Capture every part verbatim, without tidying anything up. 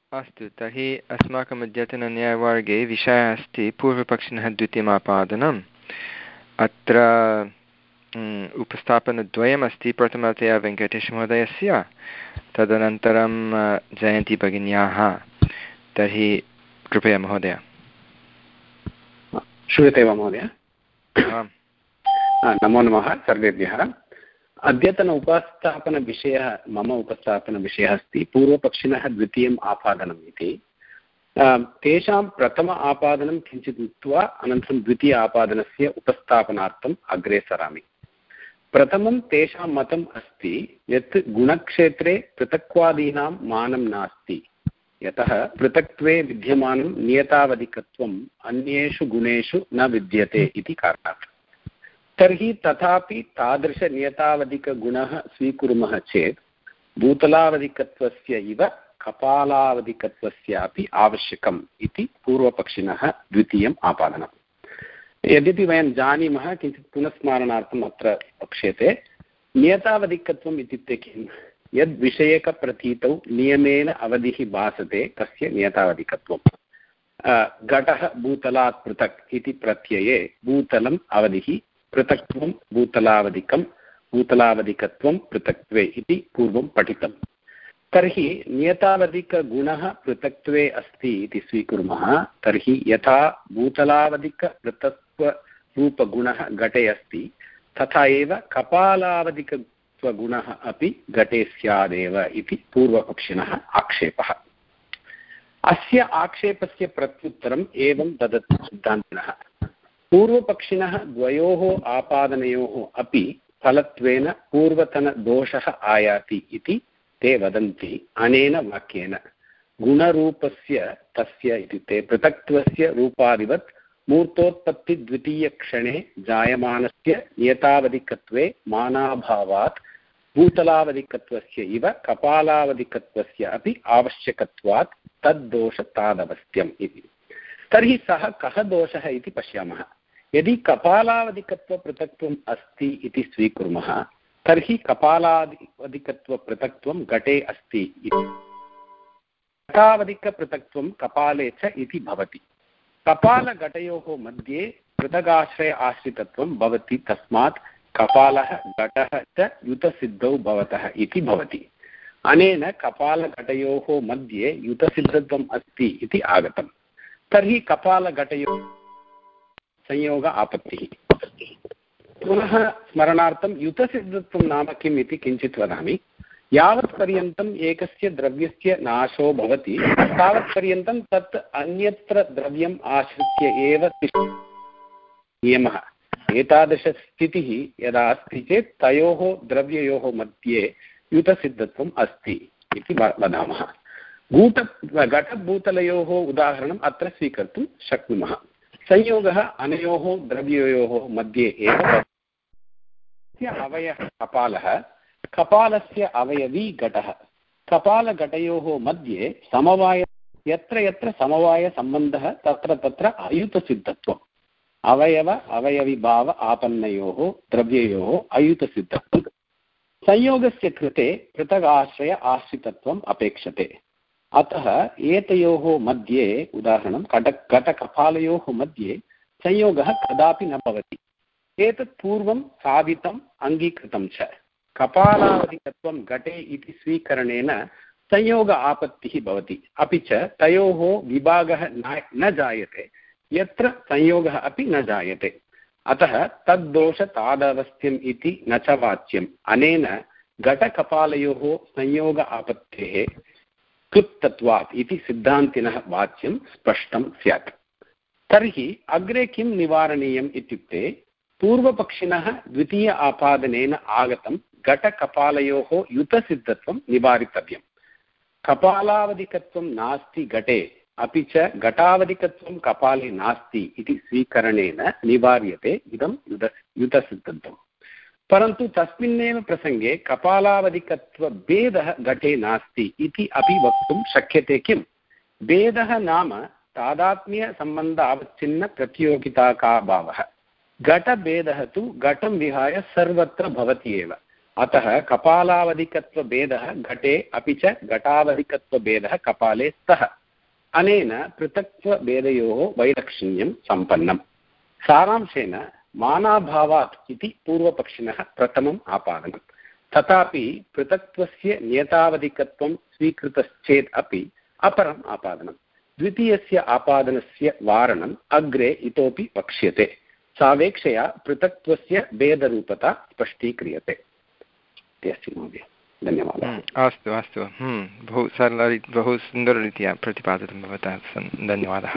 अस्तु, तर्हि अस्माकम् अद्यतनन्यायवर्गे विषयः अस्ति पूर्वपक्षिणः द्वितीयमापादनम्। अत्र उपस्थापनद्वयमस्ति, प्रथमतया वेङ्कटेशमहोदयस्य, तदनन्तरं जयन्ती भगिन्याः। तर्हि कृपया महोदय। श्रूयते वा महोदय? नमो नमः सर्वेभ्यः। अद्यतन उपस्थापनविषयः मम उपस्थापनविषयः अस्ति पूर्वपक्षिणः द्वितीयम् आपादनम् इति। तेषां प्रथम आपादनं किञ्चित् उक्त्वा अनन्तरं द्वितीय आपादनस्य उपस्थापनार्थम् अग्रे सरामि। प्रथमं तेषां मतम् अस्ति यत् गुणक्षेत्रे पृथक्त्वादीनां मानं नास्ति, यतः पृथक्त्वे विद्यमानं नियतावधिकत्वम् अन्येषु गुणेषु न विद्यते इति कारणात्। तर्हि तथापि तादृशनियतावधिकगुणः स्वीकुर्मः चेत् भूतलावधिकत्वस्य इव कपालावधिकत्वस्यापि आवश्यकम् इति पूर्वपक्षिणः द्वितीयम् आपादनम्। यद्यपि वयं जानीमः, किञ्चित् पुनस्मारणार्थम् अत्र वक्ष्यते। नियतावधिकत्वम् इत्युक्ते किं? यद्विषयकप्रतीतौ नियमेन अवधिः भासते तस्य नियतावधिकत्वम्। घटः भूतलात् पृथक् इति प्रत्यये भूतलम् अवधिः, पृथक्त्वं भूतलावधिकं, भूतलावधिकत्वं पृथक्त्वे इति पूर्वं पठितम्। तर्हि नियतावधिकगुणः पृथक्त्वे अस्ति इति स्वीकुर्मः। तर्हि यथा भूतलावधिकपृथक्त्वरूपगुणः घटे अस्ति, तथा एव कपालावधिकत्वगुणः अपि घटे स्यादेव इति पूर्वपक्षिणः आक्षेपः। अस्य आक्षेपस्य प्रत्युत्तरम् एवं ददति सिद्धान्तिनः। पूर्वपक्षिणः द्वयोः आपादनयोः अपि फलत्वेन पूर्वतनदोषः आयाति इति ते वदन्ति अनेन वाक्येन। गुणरूपस्य तस्य इत्युक्ते पृथक्त्वस्य रूपादिवत् मूर्तोत्पत्तिद्वितीयक्षणे जायमानस्य नियतावधिकत्वे मानाभावात् भूतलावधिकत्वस्य इव कपालावधिकत्वस्य अपि आवश्यकत्वात् तद्दोषतादवस्थ्यम् इति। तर्हि सः कः दोषः इति पश्यामः। यदि कपालावधिकत्वपृथक्त्वम् अस्ति इति स्वीकुर्मः, तर्हि कपालावधिकत्वपृथक्त्वं घटे अस्ति, घटावधिकपृथक्त्वं कपाले च इति भवति। कपालघटयोः मध्ये पृथगाश्रय आश्रितत्वं भवति, तस्मात् कपालः घटः च युतसिद्धौ भवतः इति भवति। अनेन कपालघटयोः मध्ये युतसिद्धत्वम् अस्ति इति आगतम्। तर्हि कपालघटयोः संयोग आपत्तिः। पुनः स्मरणार्थं युतसिद्धत्वं नाम किम् इति किञ्चित् वदामि। यावत्पर्यन्तम् एकस्य द्रव्यस्य नाशो भवति तावत्पर्यन्तं तत् अन्यत्र द्रव्यम् आश्रित्य एव नियमः। एतादृशस्थितिः यदा अस्ति चेत् तयोः द्रव्ययोः मध्ये युतसिद्धत्वम् अस्ति इति वदामः। भूत घटभूतलयोः उदाहरणम् अत्र स्वीकर्तुं शक्नुमः। संयोगः अनयोः द्रव्ययोः मध्ये एव अवयवः कपालः, कपालस्य अवयवी घटः। कपालघटयोः मध्ये समवाय यत्र यत्र समवायसम्बन्धः तत्र तत्र अयुतसिद्धत्वम्। अवयव अवयविभाव आपन्नयोः द्रव्ययोः अयुतसिद्धत्वम्। संयोगस्य कृते पृथगाश्रय आश्रितत्वम् अपेक्षते। अतः एतयोः मध्ये उदाहरणं घट घटकपालयोः मध्ये संयोगः कदापि न भवति। एतत् पूर्वं साधितम् अङ्गीकृतं च। कपालावधिकत्वं घटे इति स्वीकरणेन संयोग आपत्तिः भवति, अपि च तयोः विभागः न जायते यत्र संयोगः अपि न जायते। अतः तद्दोषतादवस्थ्यम् इति न च वाच्यम्। अनेन घटकपालयोः संयोग आपत्तेः कृत्तत्वात् इति सिद्धान्तिनः वाच्यं स्पष्टं स्यात्। तर्हि अग्रे किं निवारणीयम् इत्युक्ते पूर्वपक्षिणः द्वितीय आपादनेन आगतं घटकपालयोः युतसिद्धत्वं निवारितव्यम्। कपालावधिकत्वं नास्ति घटे, अपि च घटावधिकत्वं कपाले नास्ति इति स्वीकरणेन निवार्यते इदं युतसिद्धत्वम्। परन्तु तस्मिन्नेव प्रसङ्गे कपालावधिकत्वभेदः घटे नास्ति इति अपि वक्तुं शक्यते। किं भेदः नाम तादात्म्यसम्बन्धावच्छिन्न प्रतियोगिताभावः। घटभेदः तु घटं विहाय सर्वत्र भवति एव। अतः कपालावधिकत्वभेदः घटे अपि च घटावधिकत्वभेदः कपाले स्तः। अनेन पृथक्त्वभेदयोः वैलक्षण्यं सम्पन्नम्। सारांशेन मानाभावात् इति पूर्वपक्षिणः प्रथमम् आपादनम्। तथापि पृथक्त्वस्य नियतावधिकत्वं स्वीकृतश्चेत् अपि अपरम् आपादनम्। द्वितीयस्य आपादनस्य वारणम् अग्रे इतोपि वक्ष्यते। सावेक्षया पृथक्त्वस्य भेदरूपता स्पष्टीक्रियते। अस्ति महोदय, धन्यवादः। अस्तु अस्तु, बहु सरल बहु सुन्दररीत्या प्रतिपादितं भवता, धन्यवादः।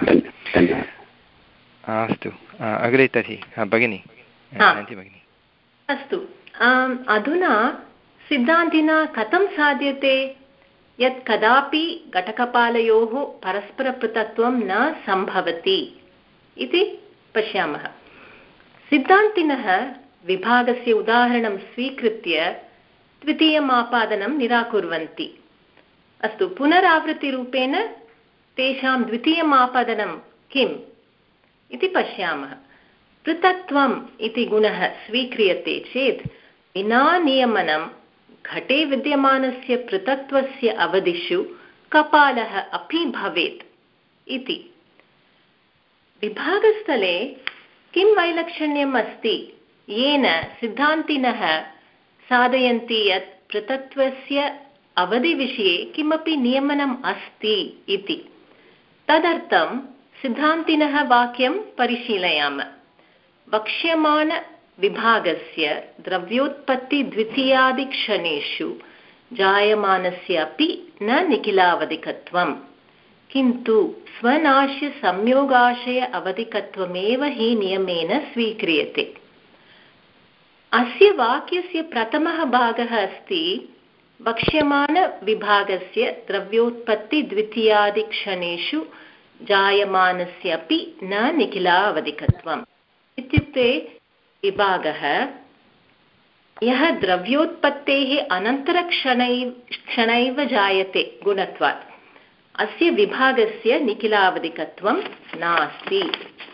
अस्तु, अग्रे तर्हि भगिनी भगिनी। अस्तु, अधुना सिद्धान्तिना कथं साध्यते यत् कदापि घटकपालयोः परस्परपृथक्त्वं न सम्भवति इति पश्यामः। सिद्धान्तिनः विभागस्य उदाहरणं स्वीकृत्य द्वितीयम् आपादनं निराकुर्वन्ति। अस्तु, पुनरावृत्तिरूपेण तेषां द्वितीयम् आपादनं किम् इति पश्यामः। पृथक्त्वम् इति गुणः स्वीक्रियते चेत् विना नियमनं घटे विद्यमानस्य पृथक्त्वस्य अवधिषु कपालः अपि भवेत् इति। विभागस्थले किं वैलक्षण्यम् अस्ति येन सिद्धान्तिनः साधयन्ति यत् पृथक्त्वस्य अवधिविषये किमपि नियमनम् अस्ति इति। तदर्थं सिद्धान्तिनः वाक्यं परिशीलयामः। वक्ष्यमाणविभागस्य द्रव्योत्पत्तिद्वितीयादिक्षणेषु जायमानस्य अपि न निखिलावधिकत्वं, किन्तु स्वनाश्यसंयोगाशय अवधिकत्वमेव हि नियमेन स्वीक्रियते। अस्य वाक्यस्य प्रथमः भागः अस्ति वक्ष्यमाणविभागस्य द्रव्योत्पत्तिद्वितीयादिक्षणेषु जायमानस्यापि न निखिलावधिकत्वम् इत्युक्ते विभागः यः द्रव्योत्पत्तेः अनन्तरक्षणैव क्षणैव जायते गुणत्वात्, अस्य विभागस्य निखिलावधिकत्वं नास्ति।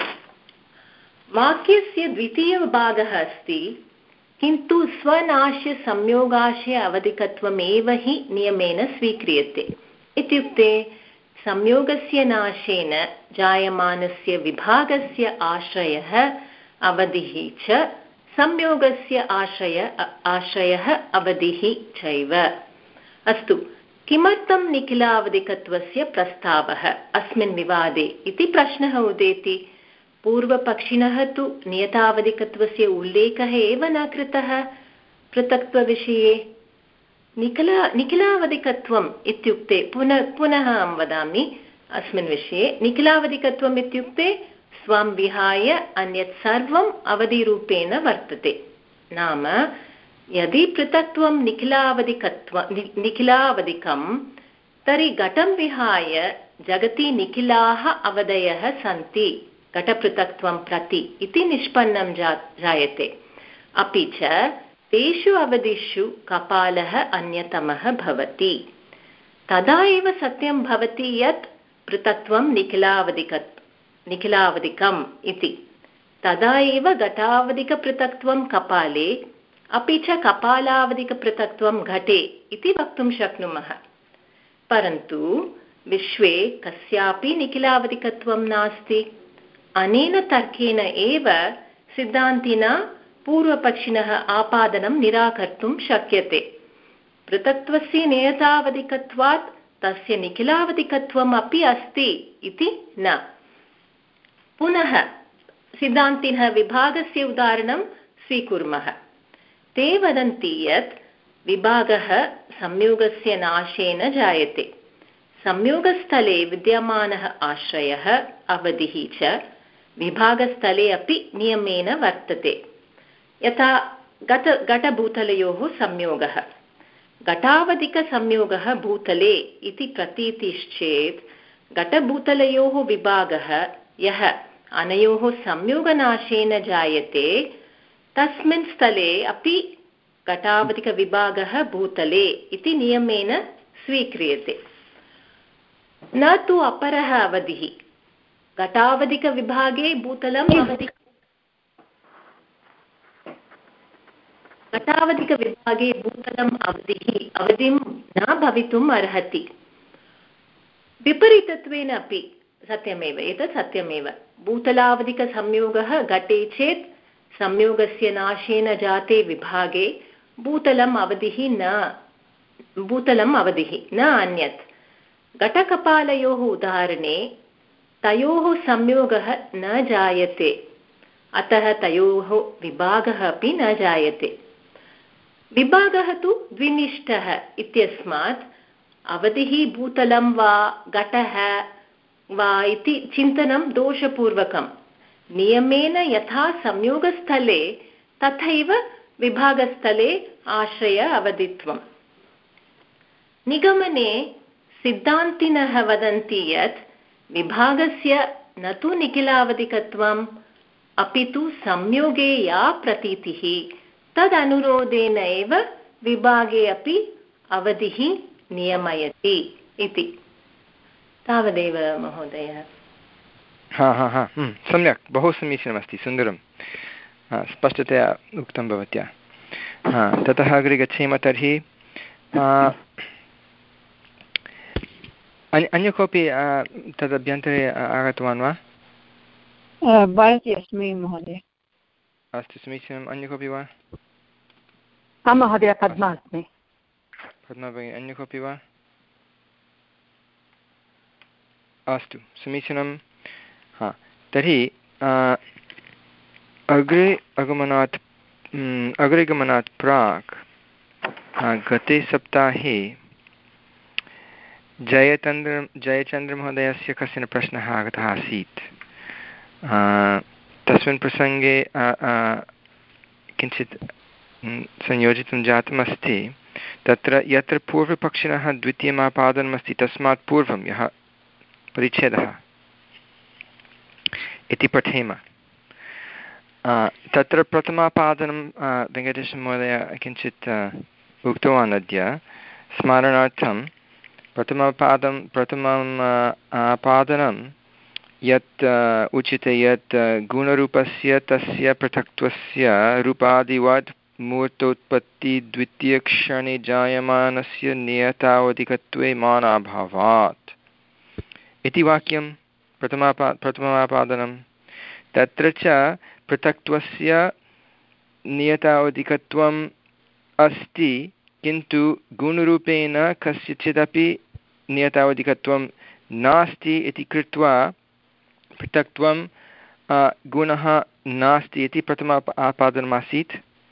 वाक्यस्य द्वितीयभागः अस्ति किन्तु स्वनाश्य संयोगाशय अवधिकत्वमेव हि नियमेन स्वीक्रियते। इत्युक्ते संयोगस्य नाशेन जायमानस्य विभागस्य आश्रयः अवधिः च संयोगस्य आश्रय आश्रयः अवधिः चैव। अस्तु, किमर्थं निखिलावधिकत्वस्य प्रस्तावः अस्मिन् विवादे इति प्रश्नः उदेति। पूर्वपक्षिणः तु नियतावधिकत्वस्य उल्लेखः एव न कृतः पृथक्त्वविषये। निखिला निखिलावधिकत्वम् इत्युक्ते पुनः पुनः अहं वदामि अस्मिन् विषये। निखिलावधिकत्वम् इत्युक्ते स्वं विहाय अन्यत् सर्वम् अवधिरूपेण वर्तते। नाम यदि पृथक्त्वं निखिलावधिकत्वं निखिलावधिकं तर्हि घटं विहाय जगति निखिलाः अवधयः सन्ति घटपृथक्त्वं प्रति इति निष्पन्नं जा जायते। अपि च तेषु अवधिषु कपालः अन्यतमः भवति। तदा एव सत्यं भवति यत् पृथक्त्वं निखिलावधिक निखिलावधिकम् इति। तदा एव घटावधिकपृथक्त्वं कपाले अपि च कपालावधिकपृथक्त्वं घटे इति वक्तुं शक्नुमः। परन्तु विश्वे कस्यापि निखिलावधिकत्वं नास्ति। अनेन तर्केण एव सिद्धान्तिना पूर्वपक्षिणः आपादनं निराकर्तुं शक्यते। पृथक्त्वस्य नियतावधिकत्वात् तस्य निखिलावधिकत्वम् अपि अस्ति इति न। पुनः सिद्धान्तिनः विभागस्य उदाहरणं स्वीकुर्मः। ते वदन्ति यत् विभागः संयोगस्य नाशेन जायते। संयोगस्थले विद्यमानः आश्रयः अवधिः च विभागस्थले अपि नियमेन वर्तते। यथा घट घटभूतलयोः संयोगः। घटावधिकसंयोगः भूतले इति प्रतीतिश्चेत् घटभूतलयोः विभागः यः अनयोः संयोगनाशेन जायते तस्मिन् स्थले अपि घटावधिकविभागः भूतले इति नियमेन स्वीक्रियते, न तु अपरः अवधिः। घटावधिकविभागे भूतलम् अवधि घटावधिकविभागे भूतलम् अवधिः अवधिं न भवितुम् अर्हति। विपरीतत्वेन अपि सत्यमेव, एतत् सत्यमेव। भूतलावधिकसंयोगः घटे चेत् संयोगस्य नाशेन जाते विभागे भूतलम् अवधिः न भूतलम् अवधिः न अन्यत्। घटकपालयोः उदाहरणे तयोः संयोगः न जायते, अतः तयोः विभागः अपि न जायते। विभागः तु द्विनिष्ठः इत्यस्मात् अवधिः भूतलं वा घटः वा इति चिन्तनं दोषपूर्वकं। नियमेन यथा संयोगस्थले तथैव विभागस्थले आश्रय अवधित्वम्। निगमने सिद्धान्तिनः वदन्ति यत् विभागस्य न तु निखिलावधिकत्वम् अपि तु संयोगे या प्रतीतिः तदनुरोधेन एव विभागे अपि अवधिः नियमयति इति। तावदेव महोदय। हा हा हा सम्यक्, बहु समीचीनमस्ति, सुन्दरं, स्पष्टतया उक्तं भवत्या। हा, ततः अग्रे गच्छेम तर्हि। अन्य कोऽपि तदभ्यन्तरे आगतवान् वा? भारती अस्मि महोदय। अस्तु, समीचीनम्। अन्य कोऽपि वा? आं महोदय, पद्मा अस्मि। पद्मा भगिनी, अन्य कोऽपि वा? अस्तु, समीचीनं। हा, तर्हि अग्रे आगमनात् अग्रे गमनात् प्राक् गते सप्ताहे जयचन्द्र जयचन्द्रमहोदयस्य कश्चन प्रश्नः आगतः आसीत्। तस्मिन् प्रसङ्गे किञ्चित् संयोजितं जातमस्ति। तत्र यत्र पूर्वपक्षिणः द्वितीयमापादनमस्ति तस्मात् पूर्वं यः परिच्छेदः इति पठेम। तत्र प्रथमापादनं वेङ्कटेशमहोदय किञ्चित् उक्तवान् अद्य स्मरणार्थं। प्रथमपादं प्रथमम् आपादनं यत् उच्यते यत् गुणरूपस्य तस्य पृथक्त्वस्य रूपादिवत् मूर्तोत्पत्तिद्वितीयक्षणे जायमानस्य नियतावधिकत्वे मानाभावात् इति वाक्यं प्रथमापा प्रथमापादनं। तत्र च पृथक्त्वस्य नियतावधिकत्वम् अस्ति, किन्तु गुणरूपेण कस्यचिदपि नियतावधिकत्वं नास्ति इति कृत्वा पृथक्त्वं गुणः नास्ति इति प्रथम आपादनमासीत्।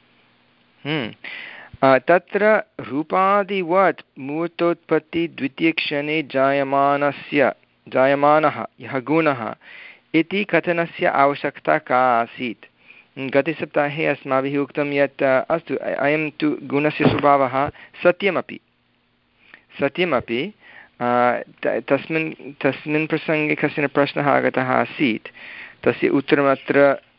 तत्र रूपादिवत् मूर्तोत्पत्तिद्वितीयक्षणे जायमानस्य जायमानः यः गुणः इति कथनस्य आवश्यकता का आसीत्? गते सप्ताहे अस्माभिः उक्तं यत् अस्तु, अयं तु गुणस्य स्वभावः सत्यमपि सत्यमपि तस्मिन् तस्मिन् प्रसङ्गे कश्चन प्रश्नः आगतः आसीत्। तस्य उत्तरमत्र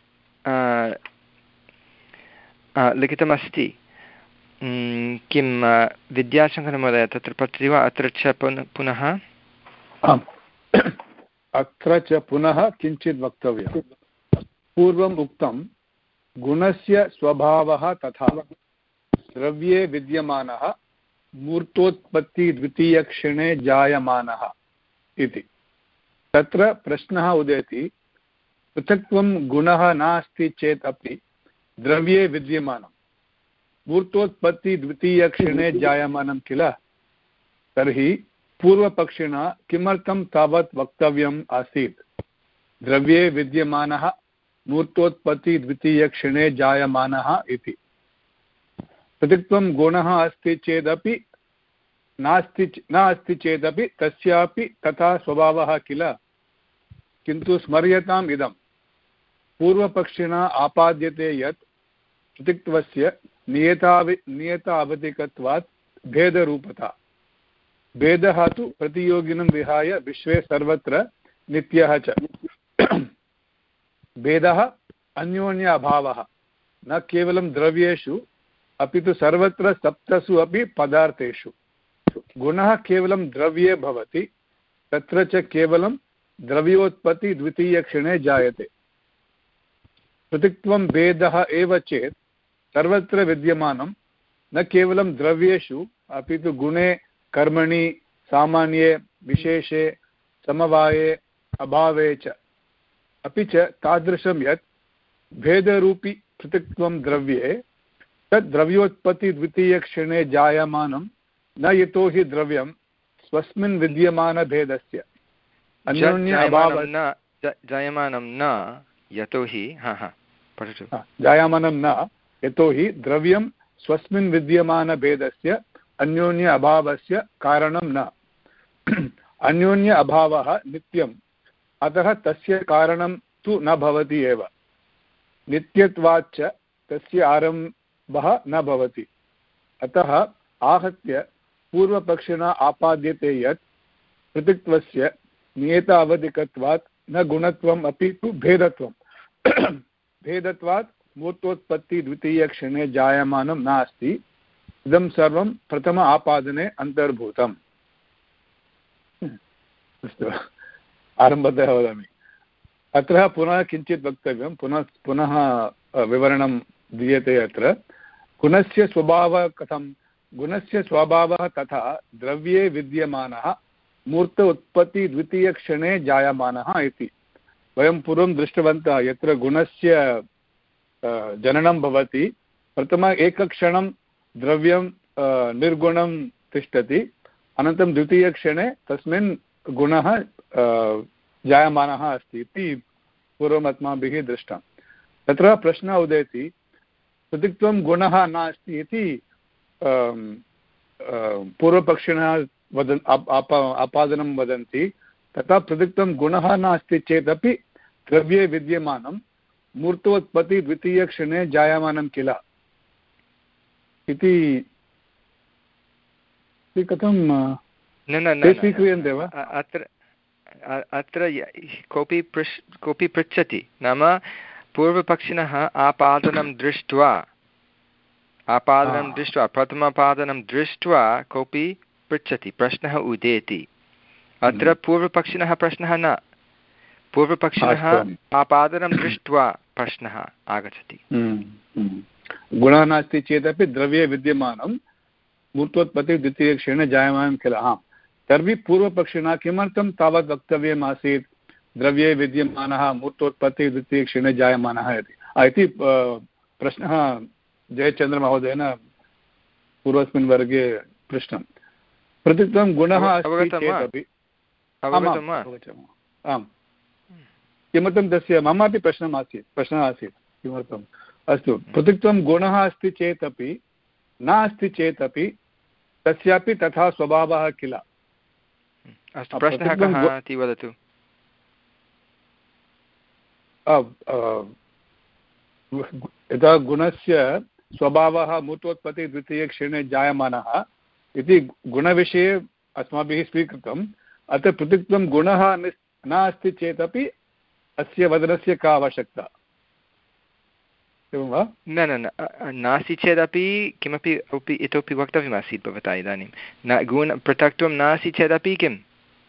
लिखितमस्ति। किं विद्याशङ्करमहोदय तत्र पठति वा? अत्र च पुनः आम्, अत्र च पुनः किञ्चित् वक्तव्यं। पूर्वम् उक्तं गुणस्य स्वभावः तथा द्रव्ये विद्यमानः मूर्तोत्पत्ति द्वितीयक्षणे जायमानः इति। तत्र प्रश्नः उदेति, पृथक्त्वं गुणः नास्ति चेत् अपि द्रव्ये विद्यमानं मूर्तोत्पत्ति द्वितीयक्षणे जायमानं किल? तर्हि पूर्वपक्षिणा किमर्थं तावत् वक्तव्यम् आसीत्? द्रव्ये विद्यमानः मूर्तोत्पत्ति द्वितीयक्षणे जायमानः इति। पृथक्त्वं गुणः अस्ति चेदपि नास्ति नास्ति चेदपि तस्यापि तथा स्वभावः किल? किन्तु स्मर्यताम् इदं, पूर्वपक्षिणा आपाद्यते यत् पृथक्त्वस्य नियतावि नियतावधिकत्वात् भेदरूपता। भेदः तु प्रतियोगिनं विहाय विश्वे सर्वत्र नित्यः च। भेदः अन्योन्य अभावः न केवलं द्रव्येषु अपि तु सर्वत्र सप्तसु अपि पदार्थेषु। गुणः केवलं द्रव्ये भवति, तत्र च केवलं द्रव्योत्पत्ति द्वितीयक्षणे जायते। पृथक्त्वं भेदः एव चेत् सर्वत्र विद्यमानं न केवलं द्रव्येषु अपि तु गुणे कर्मणि सामान्ये विशेषे समवाये अभावे च अपि च तादृशं यत् भेदरूपी पृथक्त्वं द्रव्ये तद् द्रव्योत्पत्ति द्वितीयक्षणे जायमानं न यतो हि द्रव्यं स्वस्मिन् विद्यमानभेदस्य अन्योन्य अभावः जायमानं न यतो हि हा हा पठतु जायमानं न यतो हि द्रव्यं स्वस्मिन् विद्यमानभेदस्य अन्योन्य अभावस्य कारणं न अन्योन्य अभावः नित्यम् अतः तस्य कारणं तु न भवति एव नित्यत्वाच्च तस्य आरम्भः न भवति अतः आहत्य पूर्वपक्षिणा आपाद्यते यत् पृथक्त्वस्य नियतावधिकत्वात् न गुणत्वम् अपि तु भेदत्वं भेदत्वात् मूर्तोत्पत्ति द्वितीयक्षणे जायमानं नास्ति इदं सर्वं प्रथम आपादने अन्तर्भूतम् अस्तु आरम्भतः वदामि अत्र पुनः किञ्चित् वक्तव्यं पुनः पुनः विवरणं दीयते अत्र गुणस्य स्वभावः कथं गुणस्य स्वभावः तथा द्रव्ये विद्यमानः मूर्त उत्पत्ति द्वितीयक्षणे जायमानः इति वयं पूर्वं दृष्टवन्तः यत्र गुणस्य जननं भवति प्रथम एकक्षणं द्रव्यं निर्गुणं तिष्ठति अनन्तरं द्वितीयक्षणे तस्मिन् गुणः जायमानः अस्ति इति पूर्वम् अस्माभिः दृष्टं तत्र प्रश्नः उदेति पृथक्त्वं गुणः नास्ति इति पूर्वपक्षिणः वदन् आपादनं वदन्ति तथा पृथक्त्वं गुणः नास्ति चेदपि द्रव्ये विद्यमानं मूर्तोत्पत्ति द्वितीयक्षणे जायमानं किल इति कथं स्वीक्रियन्ते वा अत्र अत्र कोऽपि पृच् कोऽपि पृच्छति नाम पूर्वपक्षिणः आपादनं दृष्ट्वा आपादनं दृष्ट्वा प्रथमापादनं दृष्ट्वा कोऽपि पृच्छति प्रश्नः उदेति अत्र पूर्वपक्षिणः प्रश्नः न पूर्वपक्षिणः आपादनं दृष्ट्वा प्रश्नः आगच्छति गुणः नास्ति चेदपि द्रव्ये विद्यमानं मूर्तोत्पत्ति द्वितीयक्षणे जायमानं किल आम् तर्हि पूर्वपक्षिणः किमर्थं तावत् वक्तव्यम् आसीत् द्रव्ये विद्यमानः मूर्तोत्पत्ति द्वितीयक्षणे जायमानः इति प्रश्नः जयचन्द्रमहोदयेन पूर्वस्मिन् वर्गे पृष्टं पृथक्त्वं गुणः अस्ति चेदपि आम् किमर्थं तस्य ममापि प्रश्नम् आसीत् प्रश्नः आसीत् किमर्थम् अस्तु पृथक्त्वं गुणः अस्ति चेदपि नास्ति चेदपि तस्यापि तथा स्वभावः किल अस्तु प्रश्नः कः इति वदतु यदा गुणस्य स्वभावः मूर्तोत्पत्ति द्वितीयक्षणे जायमानः इति गुणविषये अस्माभिः स्वीकृतम् अत्र पृथक्त्वं गुणः नास्ति चेदपि अस्य वदनस्य का आवश्यकता एवं वा न न न नास्ति चेदपि किमपि अपि इतोपि वक्तव्यमासीत् भवता इदानीं न गुण पृथक्त्वं नास्ति चेदपि किम्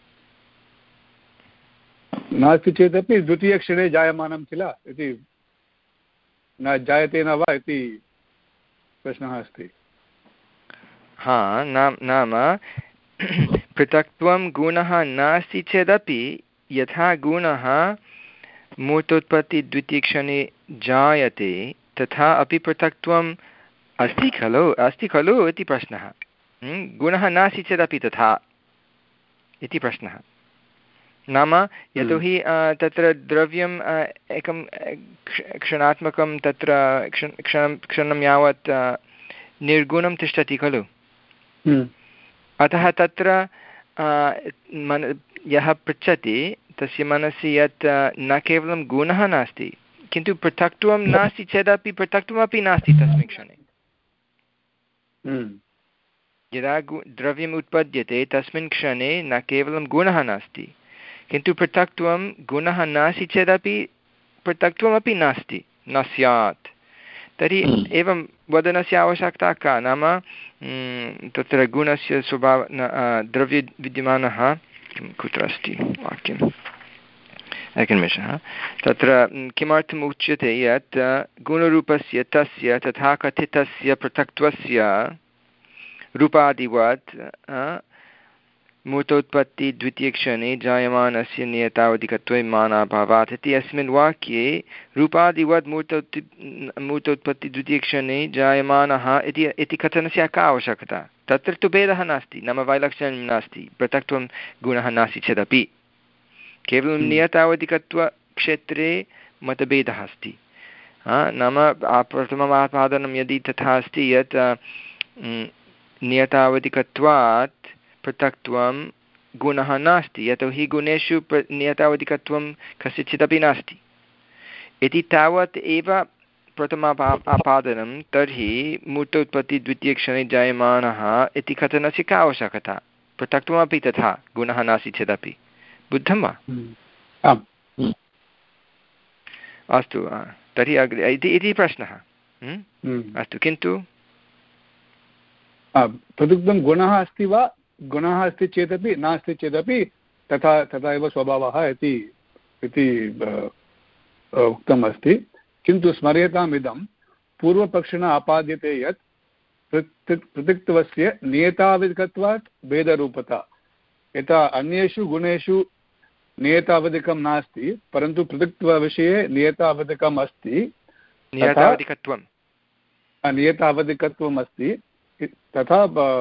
नास्ति चेदपि द्वितीयक्षणे जायमानं किल इति न जायते न वा इति प्रश्नः अस्ति हा नाम पृथक्त्वं गुणः नास्ति चेदपि यथा गुणः मूर्तोत्पत्ति द्वितीयक्षणे जायते तथा अपि पृथक्त्वम् अस्ति खलु अस्ति खलु इति प्रश्नः गुणः नास्ति चेदपि तथा इति प्रश्नः नाम यतोहि तत्र द्रव्यम् एकं क्षणात्मकं तत्र क्षणं क्षणं यावत् निर्गुणं तिष्ठति खलु अतः तत्र मन यः पृच्छति तस्य मनसि यत् न केवलं गुणः नास्ति किन्तु पृथक्त्वं नास्ति चेदपि पृथक्त्वमपि नास्ति तस्मिन् क्षणे यदा गु द्रव्यम् उत्पद्यते तस्मिन् क्षणे न केवलं गुणः नास्ति किन्तु पृथक्त्वं गुणः नास्ति चेदपि पृथक्त्वमपि नास्ति न स्यात् तर्हि एवं वदनस्य आवश्यकता का नाम तत्र गुणस्य स्वभावः द्रव्ये विद्यमानः कुत्र अस्ति वाक्यं एकनिमेषः तत्र किमर्थम् उच्यते यत् गुणरूपस्य तस्य तथा कथितस्य पृथक्त्वस्य रूपादिवत् मूर्तोत्पत्ति द्वितीयक्षणे जायमानस्य नियतावधिकत्वे मानाभावात् इति अस्मिन् वाक्ये रूपादिवत् मूर्तोत्ति मूर्तोत्पत्ति द्वितीयक्षणे जायमानः इति इति कथनस्य का आवश्यकता? तत्र तु भेदः नास्ति, नाम वैलक्षण्यं नास्ति, पृथक्त्वं गुणः नास्ति चेदपि केवलं नियतावधिकत्वक्षेत्रे मतभेदः अस्ति। नाम प्रथममापादनं यदि तथा अस्ति यत् नियतावधिकत्वात् पृथक्त्वं गुणः नास्ति, यतोहि गुणेषु प्र नियतावधिकत्वं कस्यचिदपि नास्ति इति तावत् एव प्रथमापा आपादनं, तर्हि मूर्तोत्पत्ति द्वितीयक्षणे जायमानः इति कथनस्य का आवश्यकता? पृथक्त्वमपि तथा गुणः नास्ति चेदपि। बुद्धं वा? अस्तु, तर्हि अग्रे इति इति प्रश्नः। अस्तु, किन्तु पृथक्त्वं गुणः अस्ति वा? गुणः अस्ति चेदपि नास्ति चेदपि तथा तथा एव स्वभावः इति इति उक्तम् अस्ति। किन्तु स्मर्यताम् इदं पूर्वपक्षिणा आपाद्यते यत् पृथक् पृथक्त्वस्य नियतावधिकत्वात् भेदरूपता। यथा अन्येषु गुणेषु नियतावधिकं नास्ति, परन्तु पृथक्त्वविषये नियतावधिकम् अस्ति, नियतावधिकत्वं नियतावधिकत्वम् अस्ति, तथा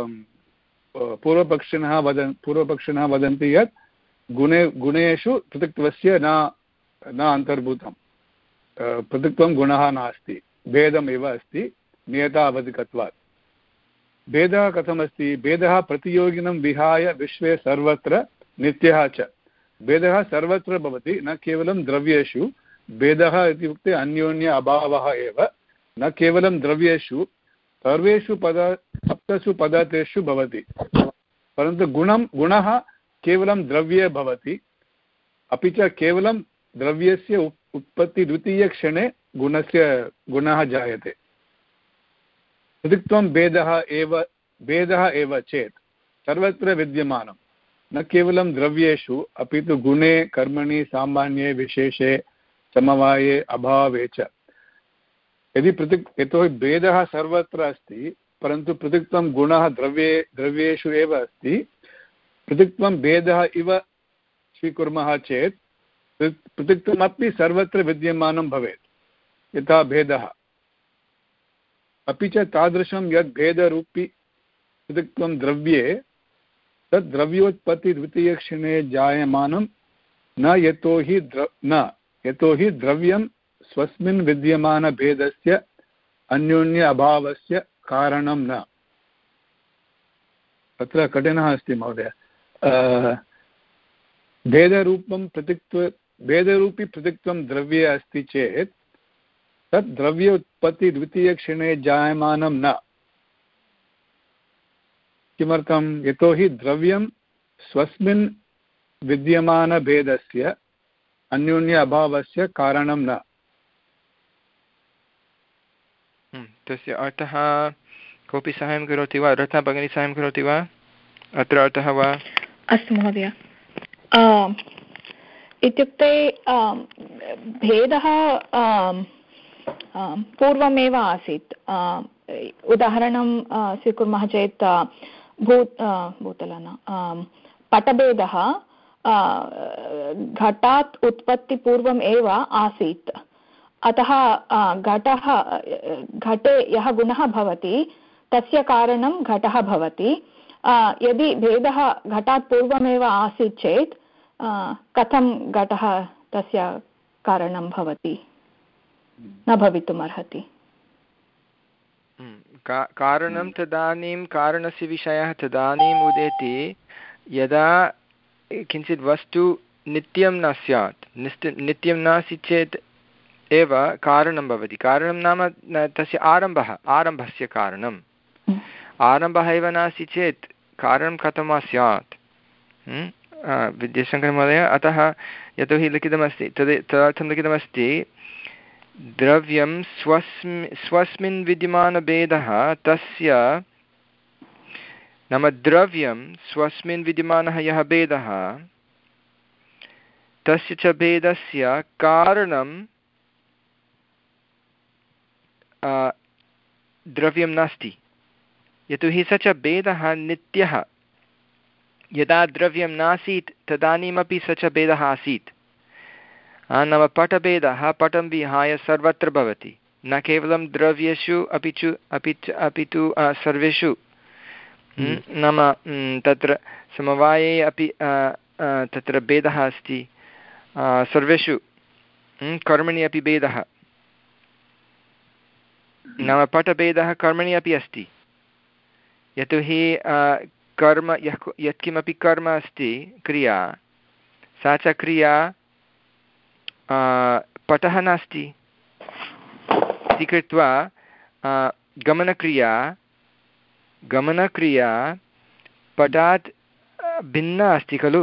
पूर्वपक्षिणः वदन् पूर्वपक्षिणः वदन्ति यत् गुणे गुणेषु पृथक्त्वस्य न न अन्तर्भूतं, पृथक्त्वं गुणः नास्ति, भेदमेव अस्ति नियतावधिकत्वात्। भेदः कथमस्ति? भेदः प्रतियोगिनं विहाय विश्वे सर्वत्र नित्यः च। भेदः सर्वत्र भवति, न केवलं द्रव्येषु। भेदः इत्युक्ते अन्योन्य अभावः एव, न केवलं द्रव्येषु, सर्वेषु पद सप्तसु पदार्थेषु भवति। परन्तु गुणं गुणः केवलं द्रव्ये भवति, अपि च केवलं द्रव्यस्य उत्पत्ति द्वितीयक्षणे गुणस्य गुणः जायते। पृथक्त्वं भेदः एव भेदः एव चेत् सर्वत्र विद्यमानं, न केवलं द्रव्येषु अपि तु गुणे कर्मणि सामान्ये विशेषे समवाये अभावे च। यदि पृथक् यतोहि भेदः सर्वत्र अस्ति, परन्तु पृथक्त्वं गुणः द्रव्ये द्रव्येषु एव अस्ति, पृथक्त्वं भेदः इव स्वीकुर्मः चेत् पृथक्त्वमपि सर्वत्र विद्यमानं भवेत् यथा भेदः। अपि च तादृशं यद् भेदरूपी पृथक्त्वं द्रव्ये तद् द्रव्योत्पत्ति द्वितीयक्षणे जायमानं न यतोहि द्र न यतोहि द्रव्यं स्वस्मिन् विद्यमानभेदस्य अन्योन्य अभावस्य कारणं न। तत्र कठिनः अस्ति महोदय। भेदरूपं पृथक्त्व भेदरूपी पृथक्त्वं द्रव्ये अस्ति चेत् तत् द्रव्य उत्पत्ति द्वितीयक्षणे जायमानं न। किमर्थं? यतोहि द्रव्यं स्वस्मिन् विद्यमानभेदस्य अन्योन्य अभावस्य कारणं न। तस्य अर्थः कोऽपि साहाय्यं करोति वा? रत्ना भगिनी साहाय्यं करोति वा? अत्र अर्थः वा? अस्तु महोदय। इत्युक्ते भेदः पूर्वमेव आसीत्। उदाहरणं स्वीकुर्मः चेत् भू भूतल न पटभेदः घटात् उत्पत्तिपूर्वम् एव आसीत्। अतः घटः घटे यः गुणः भवति तस्य कारणं घटः भवति। यदि भेदः घटात् पूर्वमेव आसीत् चेत् कथं घटः तस्य कारणं भवति? न भवितुम् अर्हति। कारणं तदानीं कारणस्य विषयः तदानीम् उदेति यदा किञ्चित् वस्तु नित्यं न स्यात्। नित्यं नास्ति चेत् एव कारणं भवति। कारणं नाम तस्य आरम्भः आरम्भस्य कारणम्। आरम्भः एव नास्ति चेत् कारणं कथं वा स्यात्? विद्याशङ्करमहोदय, अतः यतोहि लिखितमस्ति तद् तदर्थं लिखितमस्ति द्रव्यं स्वस्मि स्वस्मिन् विद्यमानभेदः तस्य नाम द्रव्यं स्वस्मिन् विद्यमानः यः भेदः तस्य च भेदस्य कारणं द्रव्यं नास्ति, यतोहि स च भेदः नित्यः। यदा द्रव्यं नासीत् तदानीमपि स च भेदः आसीत्। नाम पटभेदः पटं विहाय सर्वत्र भवति, न केवलं द्रव्येषु अपि च अपि च अपि तु सर्वेषु। नाम तत्र समवाये अपि तत्र भेदः अस्ति, सर्वेषु कर्मणि अपि भेदः। नाम पटभेदः कर्मणि अपि अस्ति, यतोहि कर्म यः यत्किमपि कर्म अस्ति क्रिया, सा च क्रिया पटः नास्ति इति कृत्वा गमनक्रिया गमनक्रिया पटात् भिन्ना अस्ति खलु।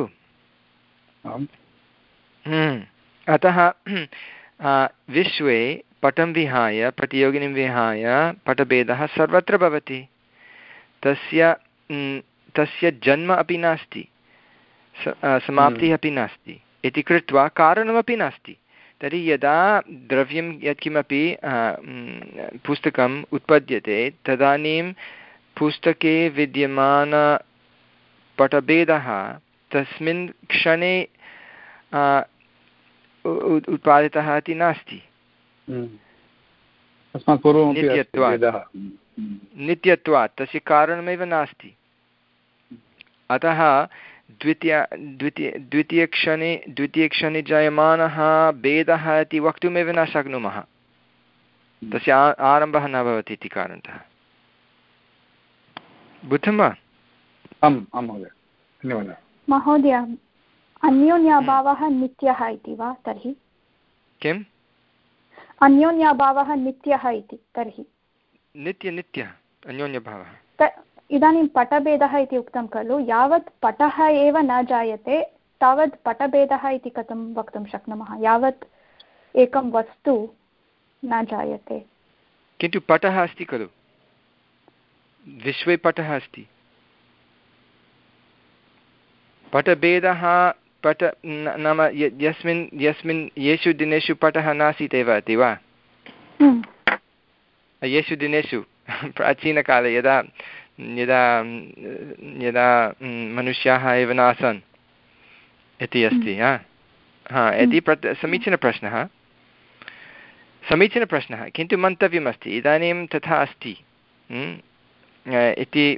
अतः विश्वे पटं विहाय प्रतियोगिनीं विहाय पटभेदः सर्वत्र भवति। तस्य तस्य जन्म अपि नास्ति, समाप्तिः अपि नास्ति इति कृत्वा कारणमपि नास्ति। तर्हि यदा द्रव्यं यत्किमपि पुस्तकम् उत्पद्यते तदानीं पुस्तके विद्यमानपटभेदः तस्मिन् क्षणे उत्पादितः इति नास्ति। नित्यत्वात् नित्यत्वात् तस्य कारणमेव नास्ति। अतः द्वितीय द्वितीय द्वितीयक्षणे द्वितीयक्षणे जायमानः भेदः इति वक्तुमेव न शक्नुमः, तस्य आरम्भः न भवति इति कारणतः। बुद्धं वा? आम् आं महोदय, धन्यवादः महोदय। अन्योन्याभावः नित्यः इति वा तर्हि? किम्? अन्योन्याभावः नित्यः इति तर्हि? नित्य नित्यः अन्योन्यभावः। इदानीं पटभेदः इति उक्तं खलु, यावत् पटः एव न जायते तावत् पटभेदः इति कथं वक्तुं शक्नुमः, यावत् एकं वस्तु न जायते। किन्तु पटः अस्ति खलु, विश्वे पटः अस्ति। पटभेदः पट नाम यस्मिन् यस्मिन् येषु दिनेषु पटः नासीत् एव इति वा? येषु दिनेषु प्राचीनकाले यदा यदा यदा मनुष्याः एव नासन् इति अस्ति। हा हा इति प्रत् समीचीनप्रश्नः समीचीनप्रश्नः किन्तु मन्तव्यमस्ति इदानीं तथा अस्ति इति।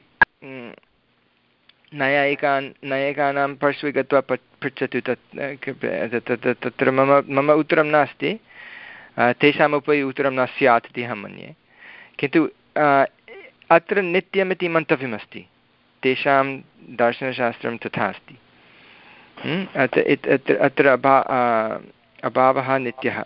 नैयायिकान् नैयायिकानां पार्श्वे गत्वा पृच्छतु, तत् तत्र मम मम उत्तरं नास्ति, तेषाम् उपरि उत्तरं न स्यात् इति अहं मन्ये। किन्तु अत्र नित्यमिति मन्तव्यमस्ति, तेषां दार्शनशास्त्रं तथा अस्ति। अत्र अत्र अभा अभावः नित्यः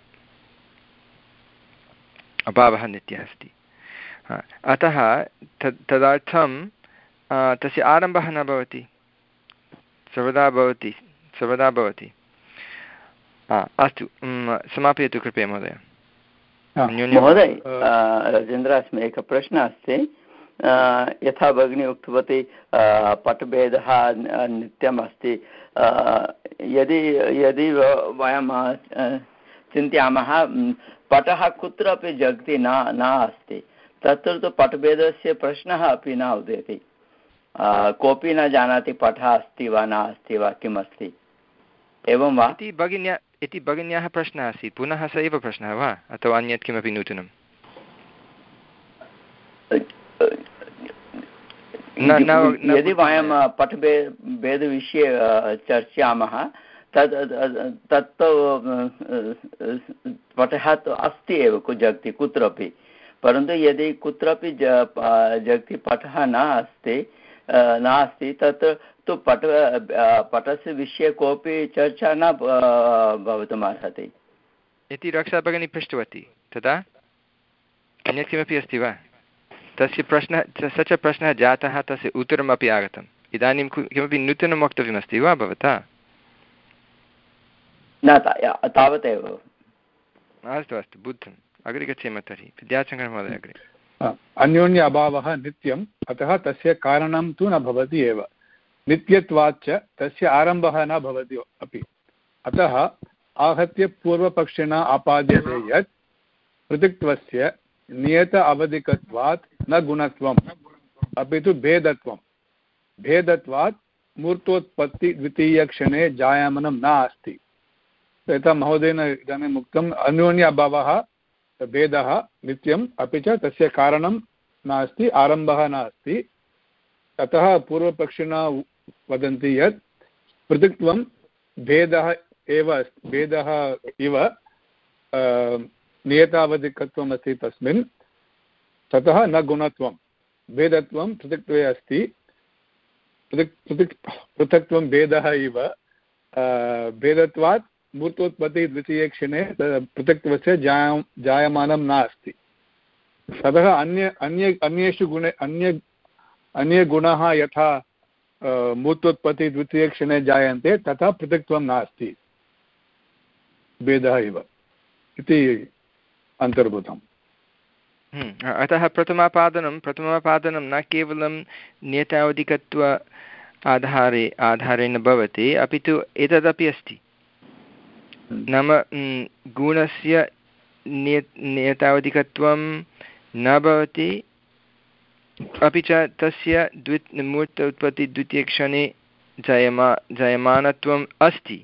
अभावः नित्यः अस्ति। अतः तद् तदर्थं तस्य आरम्भः न भवति, सर्वदा भवति सर्वदा भवति। अस्तु, समापयतु कृपया महोदय। महोदय, राजेन्द्र अस्मि, एकः प्रश्नः अस्ति। यथा भगिनी उक्तवती पटभेदः नित्यम् अस्ति, यदि यदि वयं चिन्तयामः पटः कुत्रापि जगति न न अस्ति, तत्र तु पटभेदस्य प्रश्नः अपि न उदेति। कोऽपि न जानाति पटः अस्ति वा न अस्ति वा किम् अस्ति, एवं वा इति भगिन्या इति भगिन्याः प्रश्नः आसीत्। पुनः स एव प्रश्नः वा अथवा अन्यत् किमपि नूतनं? यदि वयं पटभेदविषये चर्चयामः तद् तत्तु पटः तु अस्ति एव जगति कुत्रापि, परन्तु यदि कुत्रापि जगति पटः न अस्ति नास्ति तत्र तु पट पटस्य विषये कोऽपि चर्चा न भवितुम् अर्हति इति रक्षा भगिनी पृष्टवती। तदा अन्यत् किमपि अस्ति वा? तस्य प्रश्नः स च प्रश्नः जातः, तस्य उत्तरमपि आगतम्। इदानीं किमपि नूतनं वक्तव्यमस्ति वा भवता? न तावदेव। अस्तु अस्तु, बुद्धम्। अग्रे गच्छेम तर्हि। विद्याशङ्कर महोदय अग्रे। अन्योन्य अभावः नित्यम्, अतः तस्य कारणं तु न भवति एव। नित्यत्वाच्च तस्य आरम्भः न भवति अपि। अतः आहत्य पूर्वपक्षिणा आपाद्यते यत् पृथक्त्वस्य नियत अवधिकत्वात् न गुणत्वम् अपि तु भेदत्वं भेदत्वात् मूर्तोत्पत्ति द्वितीयक्षणे जायमानं नास्ति। यथा महोदयेन इदानीम् उक्तम् अन्योन्य अभावः भेदः नित्यम् अपि च तस्य कारणं नास्ति, आरम्भः नास्ति। अतः पूर्वपक्षिणा वदन्ति यत् पृथक्त्वं भेदः एव भेदः इव नियतावधिकत्वम् अस्ति तस्मिन्, ततः न गुणत्वं। भेदत्वं पृथक्त्वे अस्ति, पृथक् पृथक् पृथक्त्वं भेदः इव भेदत्वात् मूर्तोत्पत्ति द्वितीयक्षणे पृथक्त्वस्य जाय जायमानं नास्ति। ततः अन्य अन्य अन्येषु गुणे अन्य अन्ये गुणाः यथा मूर्तोत्पत्ति द्वितीयक्षणे जायन्ते तथा पृथक्त्वं नास्ति, भेदः इव इति अन्तर्भूतम्। अतः प्रथमापादनं प्रथमापादनं न केवलं नियतावधिकत्व आधारे आधारेण भवति, अपि तु एतदपि अस्ति। नाम गुणस्य निय नियतावधिकत्वं न भवति, अपि च तस्य द्वि मूर्त उत्पत्ति द्वितीयक्षणे जायमा जायमानत्वम् अस्ति।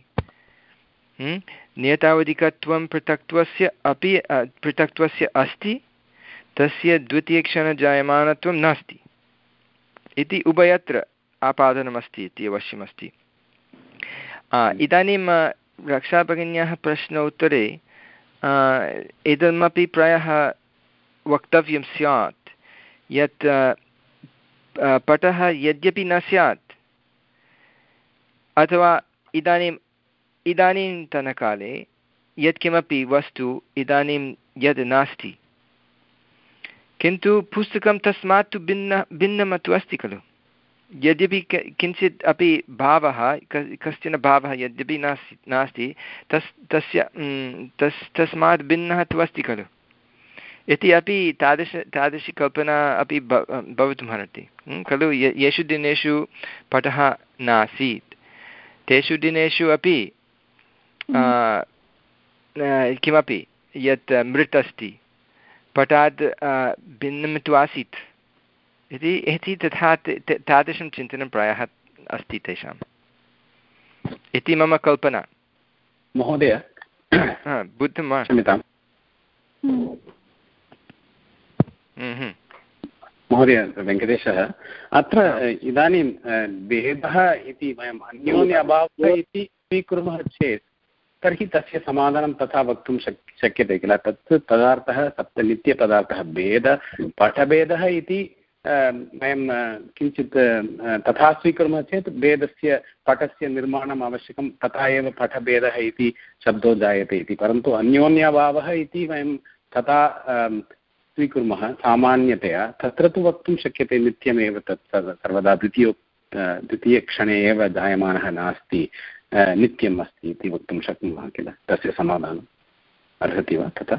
नियतावधिकत्वं पृथक्त्वस्य अपि पृथक्त्वस्य अस्ति, तस्य द्वितीयक्षणजायमानत्वं नास्ति इति उभयत्र आपादनमस्ति इति अवश्यमस्ति। इदानीं रक्षाभगिन्याः प्रश्नोत्तरे इदमपि प्रायः वक्तव्यं स्यात् यत् पटः यद्यपि न स्यात् अथवा इदानीम् इदानीन्तनकाले यत्किमपि वस्तु इदानीं यद् नास्ति, किन्तु पुस्तकं तस्मात् तु भिन्न भिन्नं तु अस्ति खलु। यद्यपि किञ्चित् अपि भावः कश्चन भावः यद्यपि नास्ति नास्ति तस् तस्य तस् तस्मात् भिन्नः तु अस्ति खलु इति अपि तादृश तादृशी कल्पना अपि भवितुम् अर्हति खलु। येषु दिनेषु पटः नासीत् तेषु दिनेषु अपि किमपि यत् मृत् अस्ति पटात् भिन्नं तु आसीत् इति इति तथा तादृशं चिन्तनं प्रायः अस्ति तेषाम् इति मम कल्पना। महोदय बुद्धं वा? क्षम्यताम् महोदय वेङ्कटेशः, अत्र इदानीं भेदः इति वयम् अन्योन्य अभावः इति स्वीकुर्मः चेत् तर्हि तस्य समाधानं तथा वक्तुं शक् शक्यते किल। तत् पदार्थः सप्तनित्यपदार्थः भेद पटभेदः इति वयं किञ्चित् तथा स्वीकुर्मः चेत् भेदस्य पटस्य निर्माणम् आवश्यकं, तथा एव पटभेदः इति शब्दो जायते इति। परन्तु अन्योन्याभावः इति वयं तथा स्वीकुर्मः सामान्यतया, तत्र तु वक्तुं शक्यते नित्यमेव तत् सर्वदा द्वितीयो द्वितीयक्षणे एव जायमानः नास्ति, नित्यम् अस्ति इति वक्तुं शक्नुमः किल। तस्य समाधानम् अर्हति वा तथा?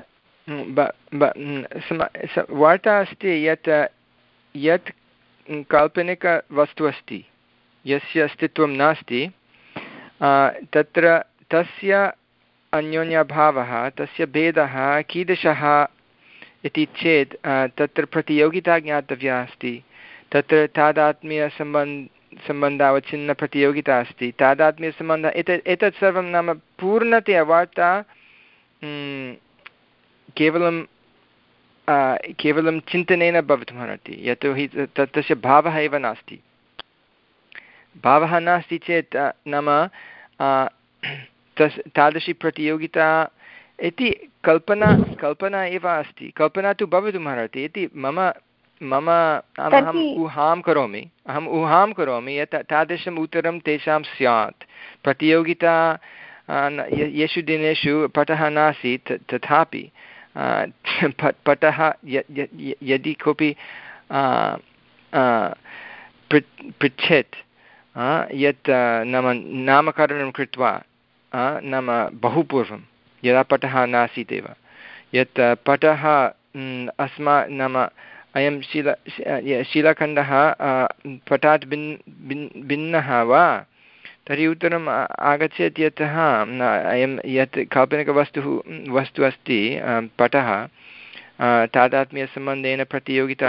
वार्ता अस्ति यत् यत् काल्पनिकवस्तु अस्ति यस्य अस्तित्वं नास्ति तत्र तस्य अन्योन्यभावः तस्य भेदः कीदृशः इति चेत् तत्र प्रतियोगिता ज्ञातव्या अस्ति। तत्र तादात्म्यसम्बन्ध सम्बन्धावच्छिन्नप्रतियोगिता अस्ति, तादात्म्यसम्बन्धः एतत् एतत् सर्वं नाम पूर्णतया वार्ता केवलं केवलं चिन्तनेन भवितुम् अर्हति, यतोहि तत् तस्य भावः एव नास्ति। भावः नास्ति चेत् नाम तस् तादृशी प्रतियोगिता इति कल्पना कल्पना एव अस्ति, कल्पना तु भवितुम् अर्हति इति मम मम अहम् ऊहां करोमि अहम् ऊहां करोमि यत् तादृशम् उत्तरं तेषां स्यात्। प्रतियोगिता येषु दिनेषु पटः नासीत् तथापि पटः यदि कोऽपि पृच्छेत् यत् नाम नामकरणं कृत्वा नाम बहु पूर्वं यदा पटः नासीत् एव यत् पटः अस्मा नाम अयं शिला शिलाखण्डः पटात् भिन् भिन् भिन्नः वा तर्हि उत्तरम् आगच्छेत् यतः अयं यत् काल्पनिकवस्तुः वस्तु अस्ति पटः तादात्म्यसम्बन्धेन प्रतियोगिता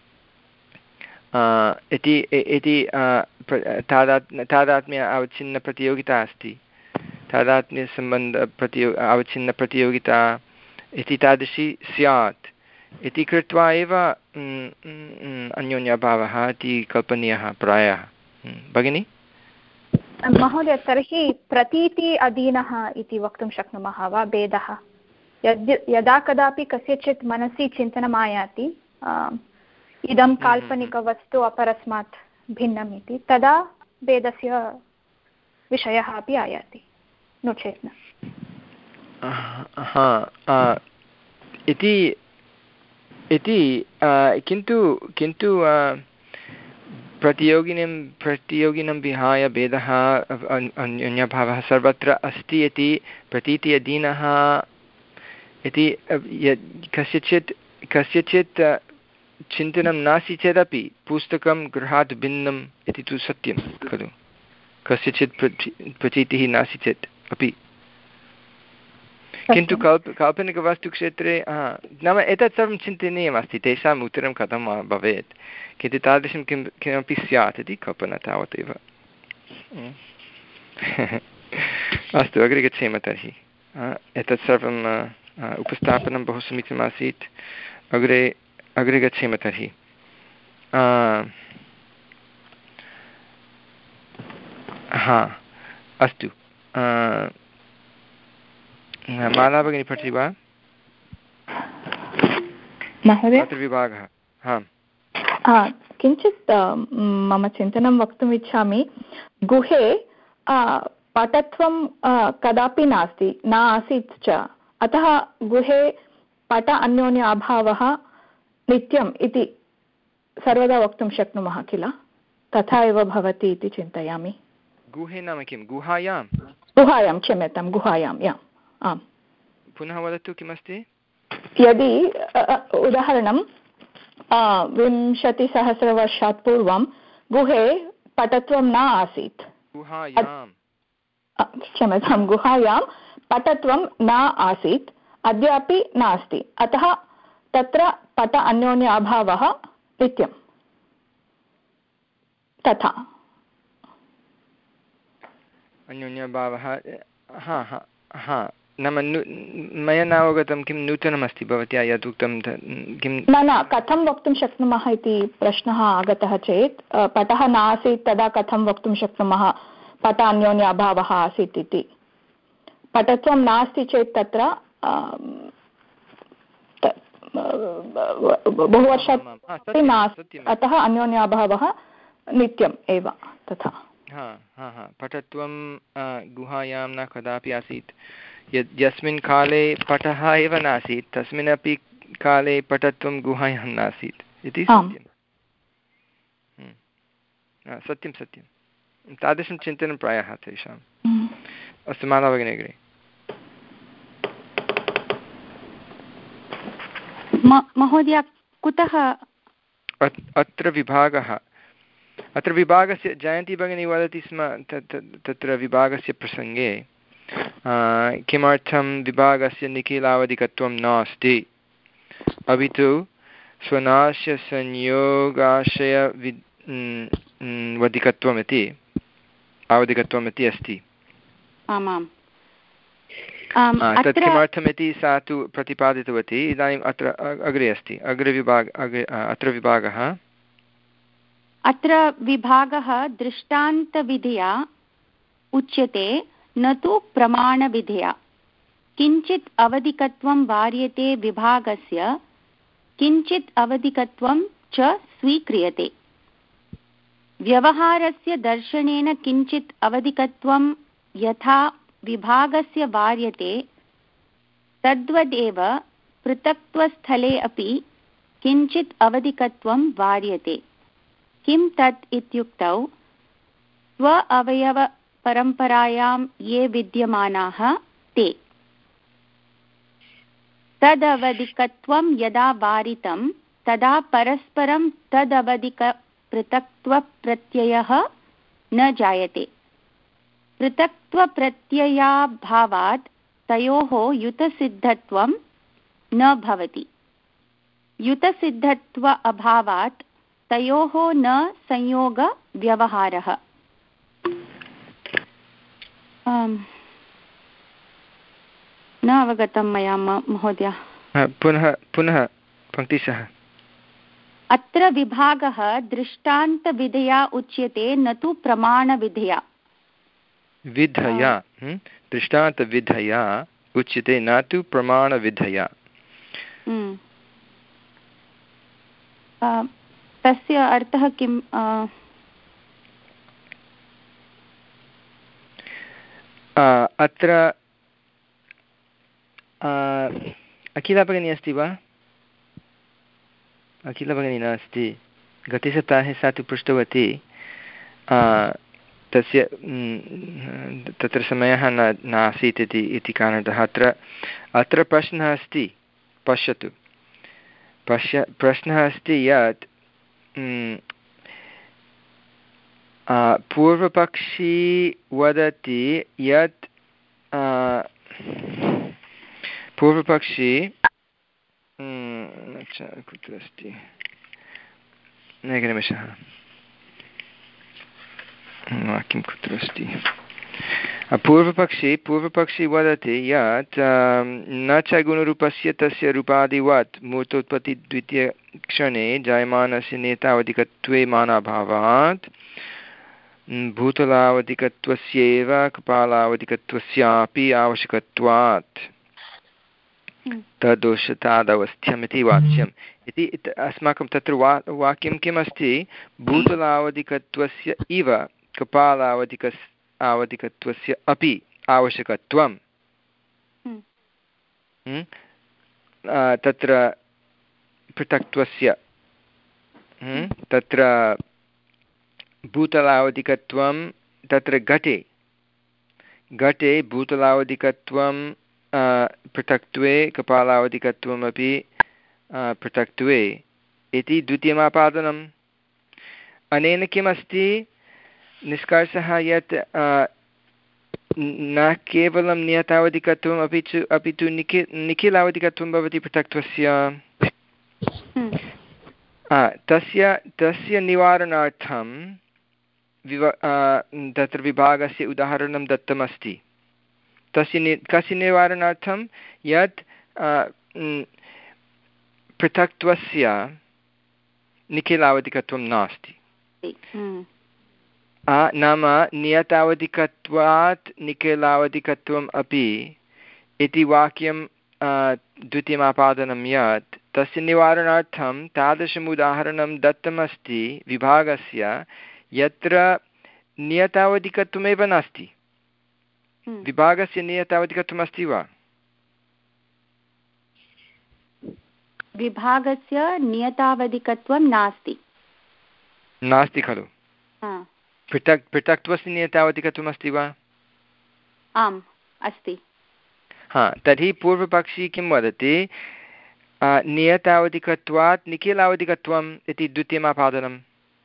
इति इति तादात् तादात्म्य अवच्छिन्नप्रतियोगिता अस्ति तादात्म्यसम्बन्धप्रतियो अवच्छिन्नप्रतियोगिता इति तादृशी स्यात् इति कृत्वा एव अन्योन्याभावः इति कल्पनीयः प्रायः। भगिनि महोदय, तर्हि प्रतीति अधीनः इति वक्तुं शक्नुमः वा भेदः? यद् यदा कदापि कस्यचित् मनसि चिन्तनम् आयाति इदं काल्पनिकवस्तु अपरस्मात् भिन्नम् इति, तदा भेदस्य विषयः अपि आयाति, नो चेत् न। हा इति इति किन्तु किन्तु प्रतियोगिनं प्रतियोगिनं विहाय भेदः अन्यभावः सर्वत्र अस्ति इति प्रतीति अधीनः इति कस्यचित् कस्यचित् चिन्तनं नास्ति चेदपि पुस्तकं गृहात् भिन्नम् इति तु सत्यं खलु। कस्यचित् प्रतीतिः नास्ति चेत् अपि, किन्तु कल्प काल्पनिकवस्तुक्षेत्रे नाम एतत् सर्वं चिन्तनीयमस्ति, तेषाम् उत्तरं कथं भवेत्, किन्तु तादृशं किं किमपि स्यात् इति कल्पना तावदेव। अस्तु, अग्रे गच्छेम तर्हि। एतत् सर्वम् उपस्थापनं बहु समीचीनमासीत्। अग्रे अग्रे गच्छेम तर्हि। हा अस्तु, माला भगिनी पठति वा? महोदय, विभागः हा किञ्चित् मम चिन्तनं वक्तुम् इच्छामि। गुहे पटत्वं कदापि नास्ति, न आसीत् च, अतः गुहे पट अन्योन्य अभावः नित्यम् इति सर्वदा वक्तुं शक्नुमः किल? तथा एव भवति इति चिन्तयामि। गुहे नाम किं? गुहायां गुहायां क्षम्यतां गुहायां या आम्। पुनः वदतु किमस्ति? यदि उदाहरणं विंशतिसहस्रवर्षात् पूर्वं गुहे पटत्वं न आसीत्, क्षम्यतां गुहायां पटत्वं न आसीत्, अद्यापि नास्ति, अतः तत्र पट अन्योन्य अभावः नित्यं। तथा अन्योन्यभावः हा हा हा नाम मया न अवगतं किं नूतनमस्ति भवत्या यत् उक्तं किं? न न कथं वक्तुं शक्नुमः इति प्रश्नः आगतः चेत्, पटः नासीत् तदा कथं वक्तुं शक्नुमः पट अन्योन्य अभावः आसीत् इति? पटत्वं नास्ति चेत् तत्र बहुवर्षात् नास्ति, अतः अन्योन्य अभावः नित्यम् एव। तथा हा हा हा पटत्वं गुहायां न कदापि आसीत्। यद् यस्मिन् काले पटः एव नासीत् तस्मिन्नपि काले पटत्वं गुहायां नासीत् इति सत्यं। सत्यं सत्यं तादृशं चिन्तनं प्रायः तेषाम्। अस्तु, माला भगिनी अग्रे। महोदय, कुतः अत्र विभागः? अत्र विभागस्य जयन्ती भगिनी वदति स्म तत्र विभागस्य प्रसङ्गे किमर्थं विभागस्य निखिलावधिकत्वं नास्ति, अपि तु स्वनाश्यसंयोगाशय वधिकत्वम् इति आवधिकत्वम् इति अस्ति। आमाम्, तत् किमर्थमिति सा तु प्रतिपादितवती। इदानीम् अत्र अग्रे अस्ति, अग्रे विभाग अग्रे अत्र विभागः अत्र विभागः दृष्टान्तविधया उच्यते, न तु प्रमाणविधया। किञ्चित् अवधिकत्वं वार्यते विभागस्य, किञ्चित् अवधिकत्वं च स्वीक्रियते। व्यवहारस्य दर्शनेन किञ्चित् अवधिकत्वं यथा विभागस्य वार्यते, तद्वदेव पृथक्त्वस्थले अपि किञ्चित् अवधिकत्वं वार्यते। किं तत् इत्युक्तौ स्व अवयवपरम्परायां ये विद्यमानाः ते। तदवधिकत्वं यदा वारितं तदा परस्परं तदवधिकपृथक्त्वप्रत्ययः न जायते। पृथक्त्वप्रत्ययाभावात् तयोः युतसिद्धत्वं न भवति। युतसिद्धत्व अभावात् तयोः न संयोगव्यवहारः। न अवगतं मया महोदय। पुनः पुनः पङ्क्तिशः। अत्र विभागः दृष्टान्तविधया उच्यते न तु प्रमाणविधया। विधया दृष्टान्तविधया उच्यते न तु प्रमाणविधया। तस्य अर्थः किम्? अत्र अखिला भगिनी अस्ति वा? अखिला भगिनी नास्ति। गते सप्ताहे सा तु पृष्टवती, तस्य तत्र समयः न नासीत् इति इति कारणतः अत्र अत्र प्रश्नः अस्ति। पश्यतु, पश्य प्रश्नः अस्ति यत् पूर्वपक्षी वदति यत् पूर्वपक्षी कुत्र अस्ति, एकनिमेषः, वाक्यं कुत्र अस्ति? पूर्वपक्षी पूर्वपक्षी वदति यत् न च गुणरूपस्य तस्य रूपादिवत् मूर्तोत्पत्तिद्वितीयक्षणे जायमानस्य नेतावधिकत्वे मानाभावात् भूतलावधिकत्वस्यैव कपालावधिकत्वस्यापि आवश्यकत्वात् तदोषतादवस्थ्यम् इति वाच्यम् इति अस्माकं तत्र वा वाक्यं किमस्ति? भूतलावधिकत्वस्य इव कपालावधिकस् आवधिकत्वस्य अपि आवश्यकत्वं। तत्र पृथक्त्वस्य तत्र भूतलावधिकत्वं तत्र घटे घटे भूतलावधिकत्वं पृथक्त्वे कपालावधिकत्वमपि पृथक्त्वे इति द्वितीयमापादनम्। अनेन किमस्ति निष्कर्षः यत् न केवलं नियतावधिकत्वम् अपि च अपि तु निखि निखिलावधिकत्वं भवति पृथक्त्वस्य। तस्य तस्य निवारणार्थं विव तत्र विभागस्य उदाहरणं दत्तमस्ति। तस्य नि कस्य निवारणार्थं यत् पृथक्त्वस्य निखिलावधिकत्वं नास्ति। नाम नियतावधिकत्वात् निखिलावधिकत्वम् अपि इति वाक्यं द्वितीयमापादनं यत् तस्य निवारणार्थं तादृशम् उदाहरणं दत्तमस्ति विभागस्य यत्र नियतावधिकत्वमेव नास्ति। विभागस्य नियतावधिकत्वम् अस्ति वा? विभागस्य नियतावधिकत्वं नास्ति नास्ति खलु? पृथक् पृथक्त्वस्य नियतावधिकत्वम् अस्ति वा? आम् अस्ति। हा, तर्हि पूर्वपक्षी किं वदति? नियतावधिकत्वात् निखिलावधिकत्वम् इति द्वितीयमापादनम्।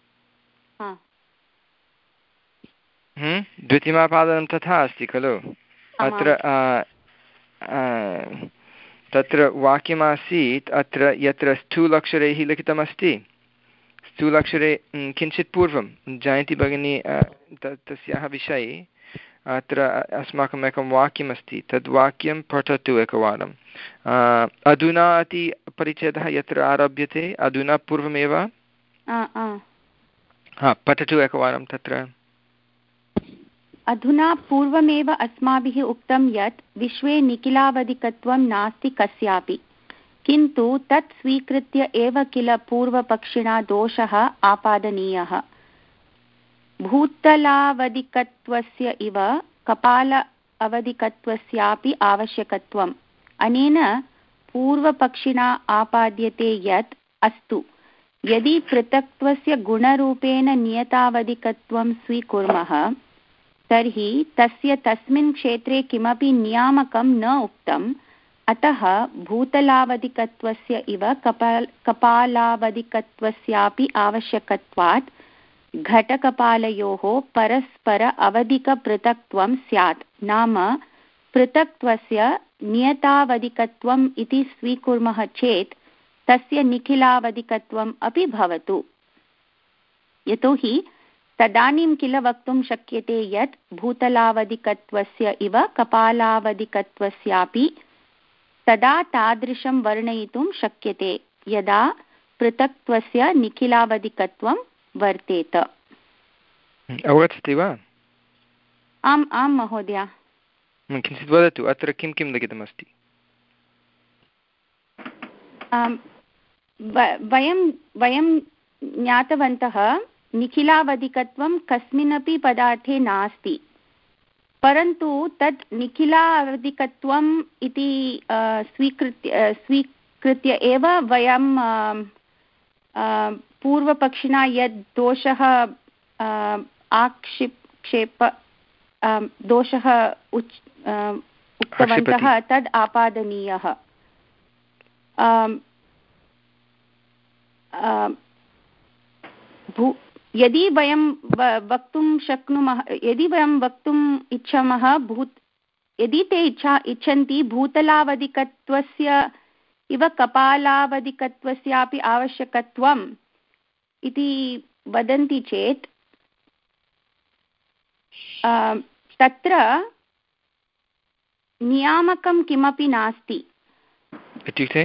द्वितीयमापादनं तथा अस्ति खलु? अत्र तत्र वाक्यमासीत् अत्र यत्र स्थूलक्षरैः लिखितमस्ति, स्थूलाक्षरे किञ्चित् पूर्वं जयन्ती भगिनी तस्याः विषये अत्र अस्माकम् एकं वाक्यमस्ति, तद् वाक्यं पठतु एकवारम्। अधुना इति परिच्छेदः यत्र आरभ्यते, अधुना पूर्वमेव हा पठतु एकवारं। तत्र अधुना पूर्वमेव अस्माभिः उक्तं यत् विश्वे निखिलावधिकत्वं नास्ति कस्यापि, किन्तु तत् स्वीकृत्य एव किल पूर्वपक्षिणा दोषः आपादनीयः। भूतलावधिकत्वस्य इव कपाल अवधिकत्वस्यापि आवश्यकत्वम्। अनेन पूर्वपक्षिणा आपाद्यते यत् अस्तु, यदि पृथक्त्वस्य गुणरूपेण नियतावधिकत्वं स्वीकुर्मः तर्हि तस्य तस्मिन् क्षेत्रे किमपि नियामकं न उक्तम्, अतः भूतलावधिकत्वस्य इव कपाल कपालावधिकत्वस्यापि आवश्यकत्वात् घटकपालयोः परस्पर अवधिकपृथक्त्वं स्यात्। नाम पृथक्त्वस्य नियतावधिकत्वम् इति स्वीकुर्मः चेत् तस्य निखिलावधिकत्वम् अपि भवतु। यतोहि तदानीं किल वक्तुं शक्यते यत् भूतलावधिकत्वस्य इव कपालावधिकत्वस्यापि तदा तादृशं वर्णयितुं शक्यते यदा पृथक्त्वस्य निखिलावधिकत्वं वर्तेत। अवगच्छति वा? आम् आं महोदय। किञ्चित् वदतु, अत्र किं किं लिखितमस्ति? वयं वयं ज्ञातवन्तः निखिलावधिकत्वं कस्मिन्नपि पदार्थे नास्ति, परन्तु तत् निखिलावधिकत्वम् इति स्वीकृत्य स्वीकृत्य एव वयं पूर्वपक्षिणा यद् दोषः आक्षिप् दोषः उच् उक्तवन्तः तद् आपादनीयः। भू यदि वयं वक्तुं शक्नुमः यदि वयं वक्तुम् इच्छामः भूत् यदि ते इच्छा इच्छन्ति भूतलावधिकत्वस्य इव कपालावधिकत्वस्यापि आवश्यकत्वम् इति वदन्ति चेत् तत्र नियामकं किमपि नास्ति। इत्युक्ते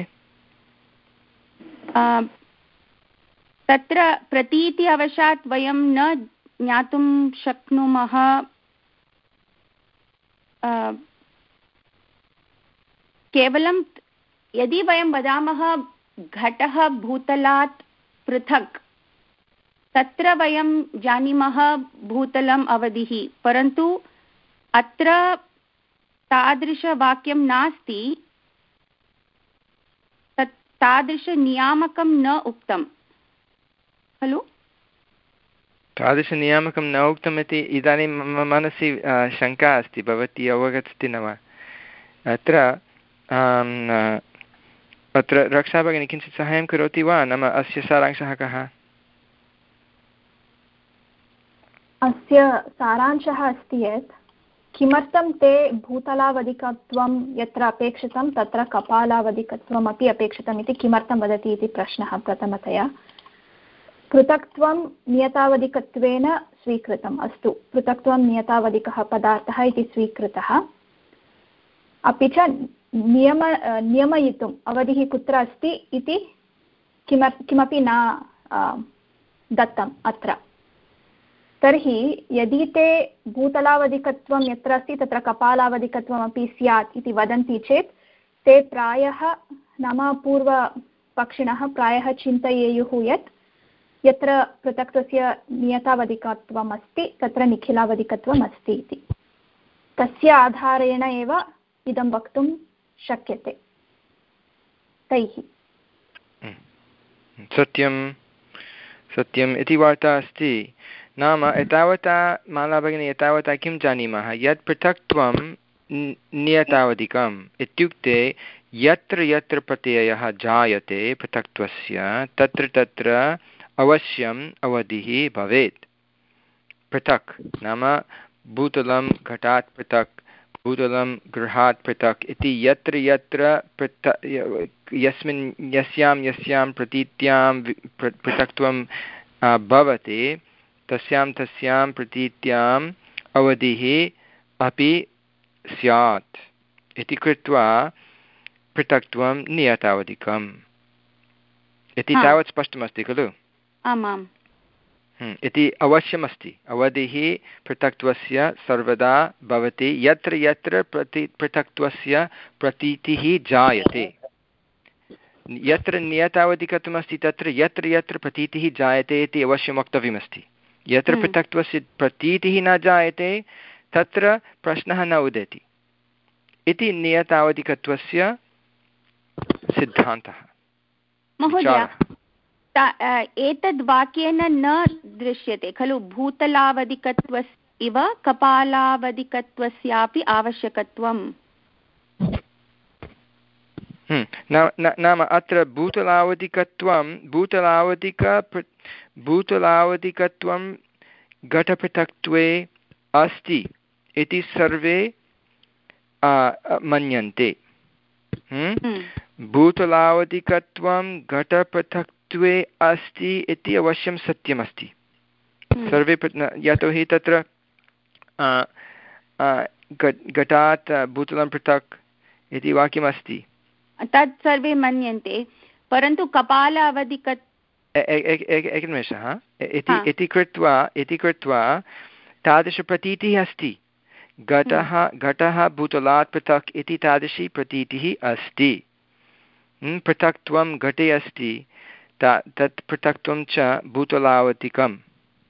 तत्र प्रतीति अवशात् वयं न ज्ञातुं शक्नुमः केवलं यदि वयं वदामः घटः भूतलात् पृथक्, तत्र वयं जानीमः भूतलम् अवधिः, परन्तु अत्र तादृशवाक्यं नास्ति, तत् तादृशनियामकं न उक्तम् खलु? तादृशनियामकं न उक्तम् इति इदानीं मम मनसि शङ्का अस्ति, भवती अवगच्छति न वा? अत्र अत्र रक्षा भगिनी किञ्चित् सहायं करोति वा? नाम अस्य सारांशः कः? अस्य सारांशः अस्ति यत् किमर्थं ते भूतलावधिकत्वं यत्र अपेक्षितं तत्र कपालावधिकत्वम् अपि अपेक्षितम् इति किमर्थं वदति इति प्रश्नः प्रथमतया। पृथक्त्वं नियतावधिकत्वेन स्वीकृतम्, अस्तु, पृथक्त्वं नियतावधिकः पदार्थः इति स्वीकृतः, अपि च नियम नियमयितुम् अवधिः कुत्र अस्ति इति किमर् किमपि न दत्तम् अत्र। तर्हि यदि ते भूतलावधिकत्वं यत्र अस्ति तत्र कपालावधिकत्वमपि स्यात् इति वदन्ति चेत् ते प्रायः नाम पूर्वपक्षिणः प्रायः चिन्तयेयुः यत् यत्र पृथक्त्वस्य नियतावधिकत्वम् अस्ति तत्र निखिलावधिकत्वम् अस्ति इति। तस्य आधारेण एव इदं वक्तुं शक्यते तैः। सत्यं सत्यम् इति वार्ता अस्ति। नाम एतावता माला भगिनी एतावता किं जानीमः यत् पृथक्त्वं नियतावधिकम् इत्युक्ते यत्र यत्र प्रत्ययः जायते पृथक्त्वस्य तत्र तत्र अवश्यम् अवधिः भवेत्। पृथक् नाम भूतलं घटात् पृथक्, भूतलं गृहात् पृथक् इति यत्र यत्र पृथक् यस्मिन् यस्यां यस्यां प्रतीत्यां पृथक्त्वं भवति तस्यां तस्यां प्रतीत्याम् अवधिः अपि स्यात् इति कृत्वा पृथक्त्वं नियतावधिकम् इति तावत् स्पष्टमस्ति खलु? आमाम् इति अवश्यमस्ति। अवधिः पृथक्त्वस्य सर्वदा भवति यत्र यत्र प्रति पृथक्त्वस्य प्रतीतिः जायते। यत्र नियतावधिकत्वमस्ति तत्र यत्र यत्र प्रतीतिः जायते इति अवश्यं वक्तव्यमस्ति। यत्र पृथक्त्वस्य प्रतीतिः न जायते तत्र प्रश्नः न उदेति इति नियतावधिकत्वस्य सिद्धान्तः। महोदय, एतद् वाक्येन न दृश्यते खलु भूतलावधिकत्वस्य इव कपालावधिकत्वस्यापि आवश्यकत्वम्? नाम अत्र भूतलावधिकत्वं भूतलावधिक भूतलावधिकत्वं घटपृथक्त्वे अस्ति इति सर्वे मन्यन्ते। भूतलावधिकत्वं घटपृथक्त्वे अस्ति इति अवश्यं सत्यमस्ति सर्वे, यतोहि तत्र घटात् भूतलं पृथक् इति वाक्यमस्ति, तत् सर्वे मन्यन्ते, परन्तु कपाल अवधिकत् एकनिमेषः इति कृत्वा इति कृत्वा तादृशप्रतीतिः अस्ति। घटः घटः भूतलात् पृथक् इति तादृशी प्रतीतिः अस्ति। पृथक्त्वं घटे अस्ति, तत् पृथक्त्वं च भूतलावधिकं।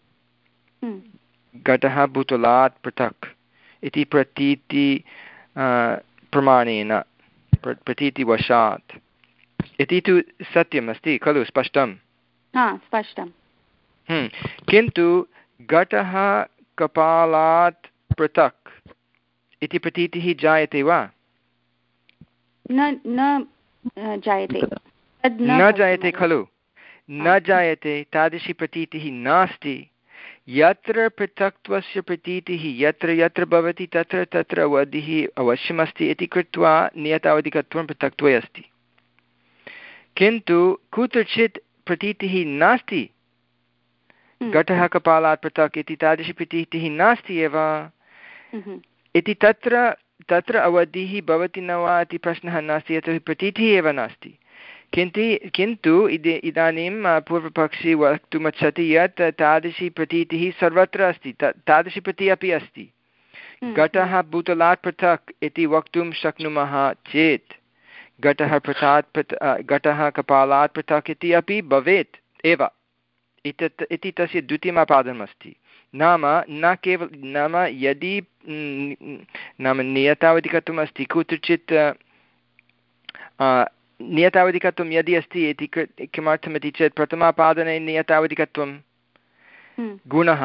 घटः भूतलात् पृथक् इति प्रतीति प्रमाणेन प्रतीतिवशात् इति तु सत्यमस्ति खलु, स्पष्टं? स्पष्टं। किन्तु घटः कपालात् पृथक् इति प्रतीतिः जायते वा? न न जायते, न जायते खलु, न जायते, तादृशी प्रतीतिः नास्ति। यत्र पृथक्त्वस्य प्रतीतिः यत्र यत्र भवति तत्र तत्र अवधिः अवश्यमस्ति इति कृत्वा नियतावधिकत्वं पृथक्त्वे अस्ति। किन्तु कुत्रचित् प्रतीतिः नास्ति, घटः कपालात् पृथक् इति तादृशी प्रतीतिः नास्ति एव इति तत्र तत्र अवधिः भवति न वा इति प्रश्नः नास्ति, यतोहि प्रतीतिः एव नास्ति। किन्तु किन्तु इद इदानीं पूर्वपक्षी वक्तुमिच्छति यत् तादृशी प्रतीतिः सर्वत्र अस्ति, तादृशी प्रतीतिः अपि अस्ति। घटः भूतलात् पृथक् इति वक्तुं शक्नुमः चेत् घटः पृथात् घटः कपालात् पृथक् इति अपि भवेत् एव इति तस्य द्वितीयमापादनम् अस्ति। नाम न केवल नाम यदि नाम नियतावधिकत्वम् अस्ति, कुत्रचित् नियतावधिकत्वं यदि अस्ति इति किमर्थमिति चेत् प्रथमापादने नियतावधिकत्वं गुणः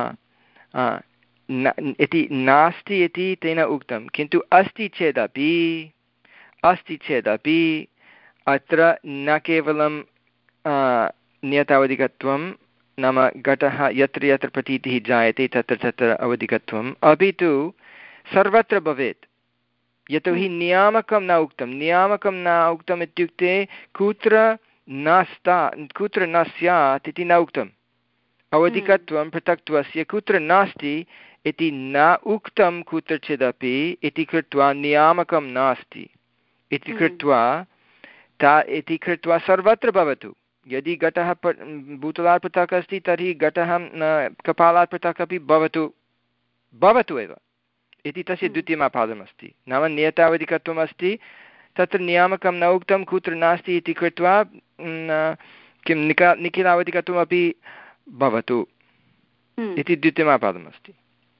इति नास्ति इति तेन उक्तं। किन्तु अस्ति चेदपि अस्ति चेदपि अत्र न केवलं नियतावधिकत्वं नाम घटः यत्र यत्र प्रतीतिः जायते तत्र तत्र अवधिकत्वम् अपि तु सर्वत्र भवेत्, यतोहि नियामकं न उक्तं। नियामकं न उक्तम् इत्युक्ते कुत्र न स्था कुत्र न स्यात् इति न उक्तम्। अवधिकत्वं पृथक्त्वस्य कुत्र नास्ति इति न उक्तं कुत्रचिदपि इति कृत्वा नियामकं नास्ति इति कृत्वा ता इति कृत्वा सर्वत्र भवतु। यदि घटः भूतलात् पृथक् अस्ति तर्हि घटः कपालात् पृथक् अपि भवतु भवतु एव इति तस्य द्वितीयमापादमस्ति। नाम नियतावधिकत्वम् अस्ति, तत्र नियामकं न उक्तं, कुत्र नास्ति इति कृत्वा किं निका निखिलावधिकत्वमपि भवतु इति द्वितीयमापादमस्ति।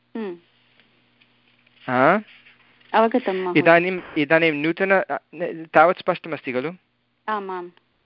इदानीम् इदानीं नूतन तावत् स्पष्टमस्ति खलु? आमाम्।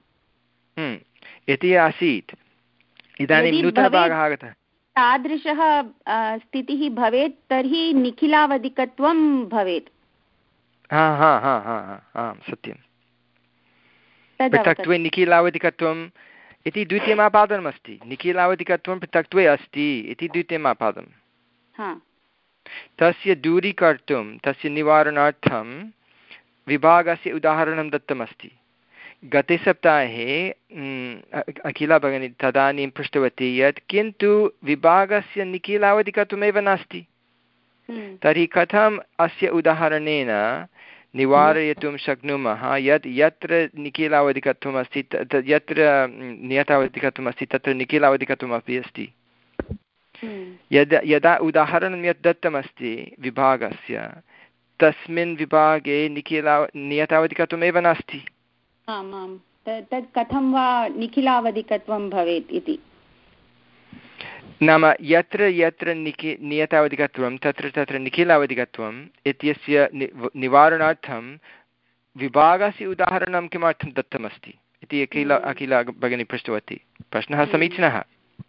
इति आसीत्, इदानीं नूतनभागः आगतः। तादृशः स्थितिः भवेत् तर्हि निखिलावधिकत्वं भवेत्। हा हा हा हा हा सत्यं। पृथक्त्वे निखिलावधिकत्वम् इति द्वितीयमापादनमस्ति। निखिलावधिकत्वं पृथक्त्वे अस्ति इति द्वितीयमापादनं। तस्य दूरीकर्तुं तस्य निवारणार्थं विभागस्य उदाहरणं दत्तमस्ति। गते सप्ताहे अखिला भगिनी तदानीं पृष्टवती यत् किन्तु विभागस्य निखिलावधिकत्वमेव नास्ति, तर्हि कथम् अस्य उदाहरणेन निवारयितुं शक्नुमः यत् यत्र निखिलावधिकत्वम् अस्ति यत्र नियतावधिकत्वम् अस्ति तत्र निखिलावधिकत्वमपि अस्ति। यदा यदा उदाहरणं यत् दत्तमस्ति विभागस्य तस्मिन् विभागे निखिला नियतावधिकत्वमेव नास्ति। आमां तत् कथं वा निखिलावधिकत्वं भवेत् इति। नाम यत्र यत्र निखि नियतावधिकत्वं तत्र तत्र निखिलावधिकत्वम् इत्यस्य निवारणार्थं विभागस्य उदाहरणं किमर्थं दत्तमस्ति इति अखिल अखिला भगिनी पृष्टवती। प्रश्नः समीचीनः,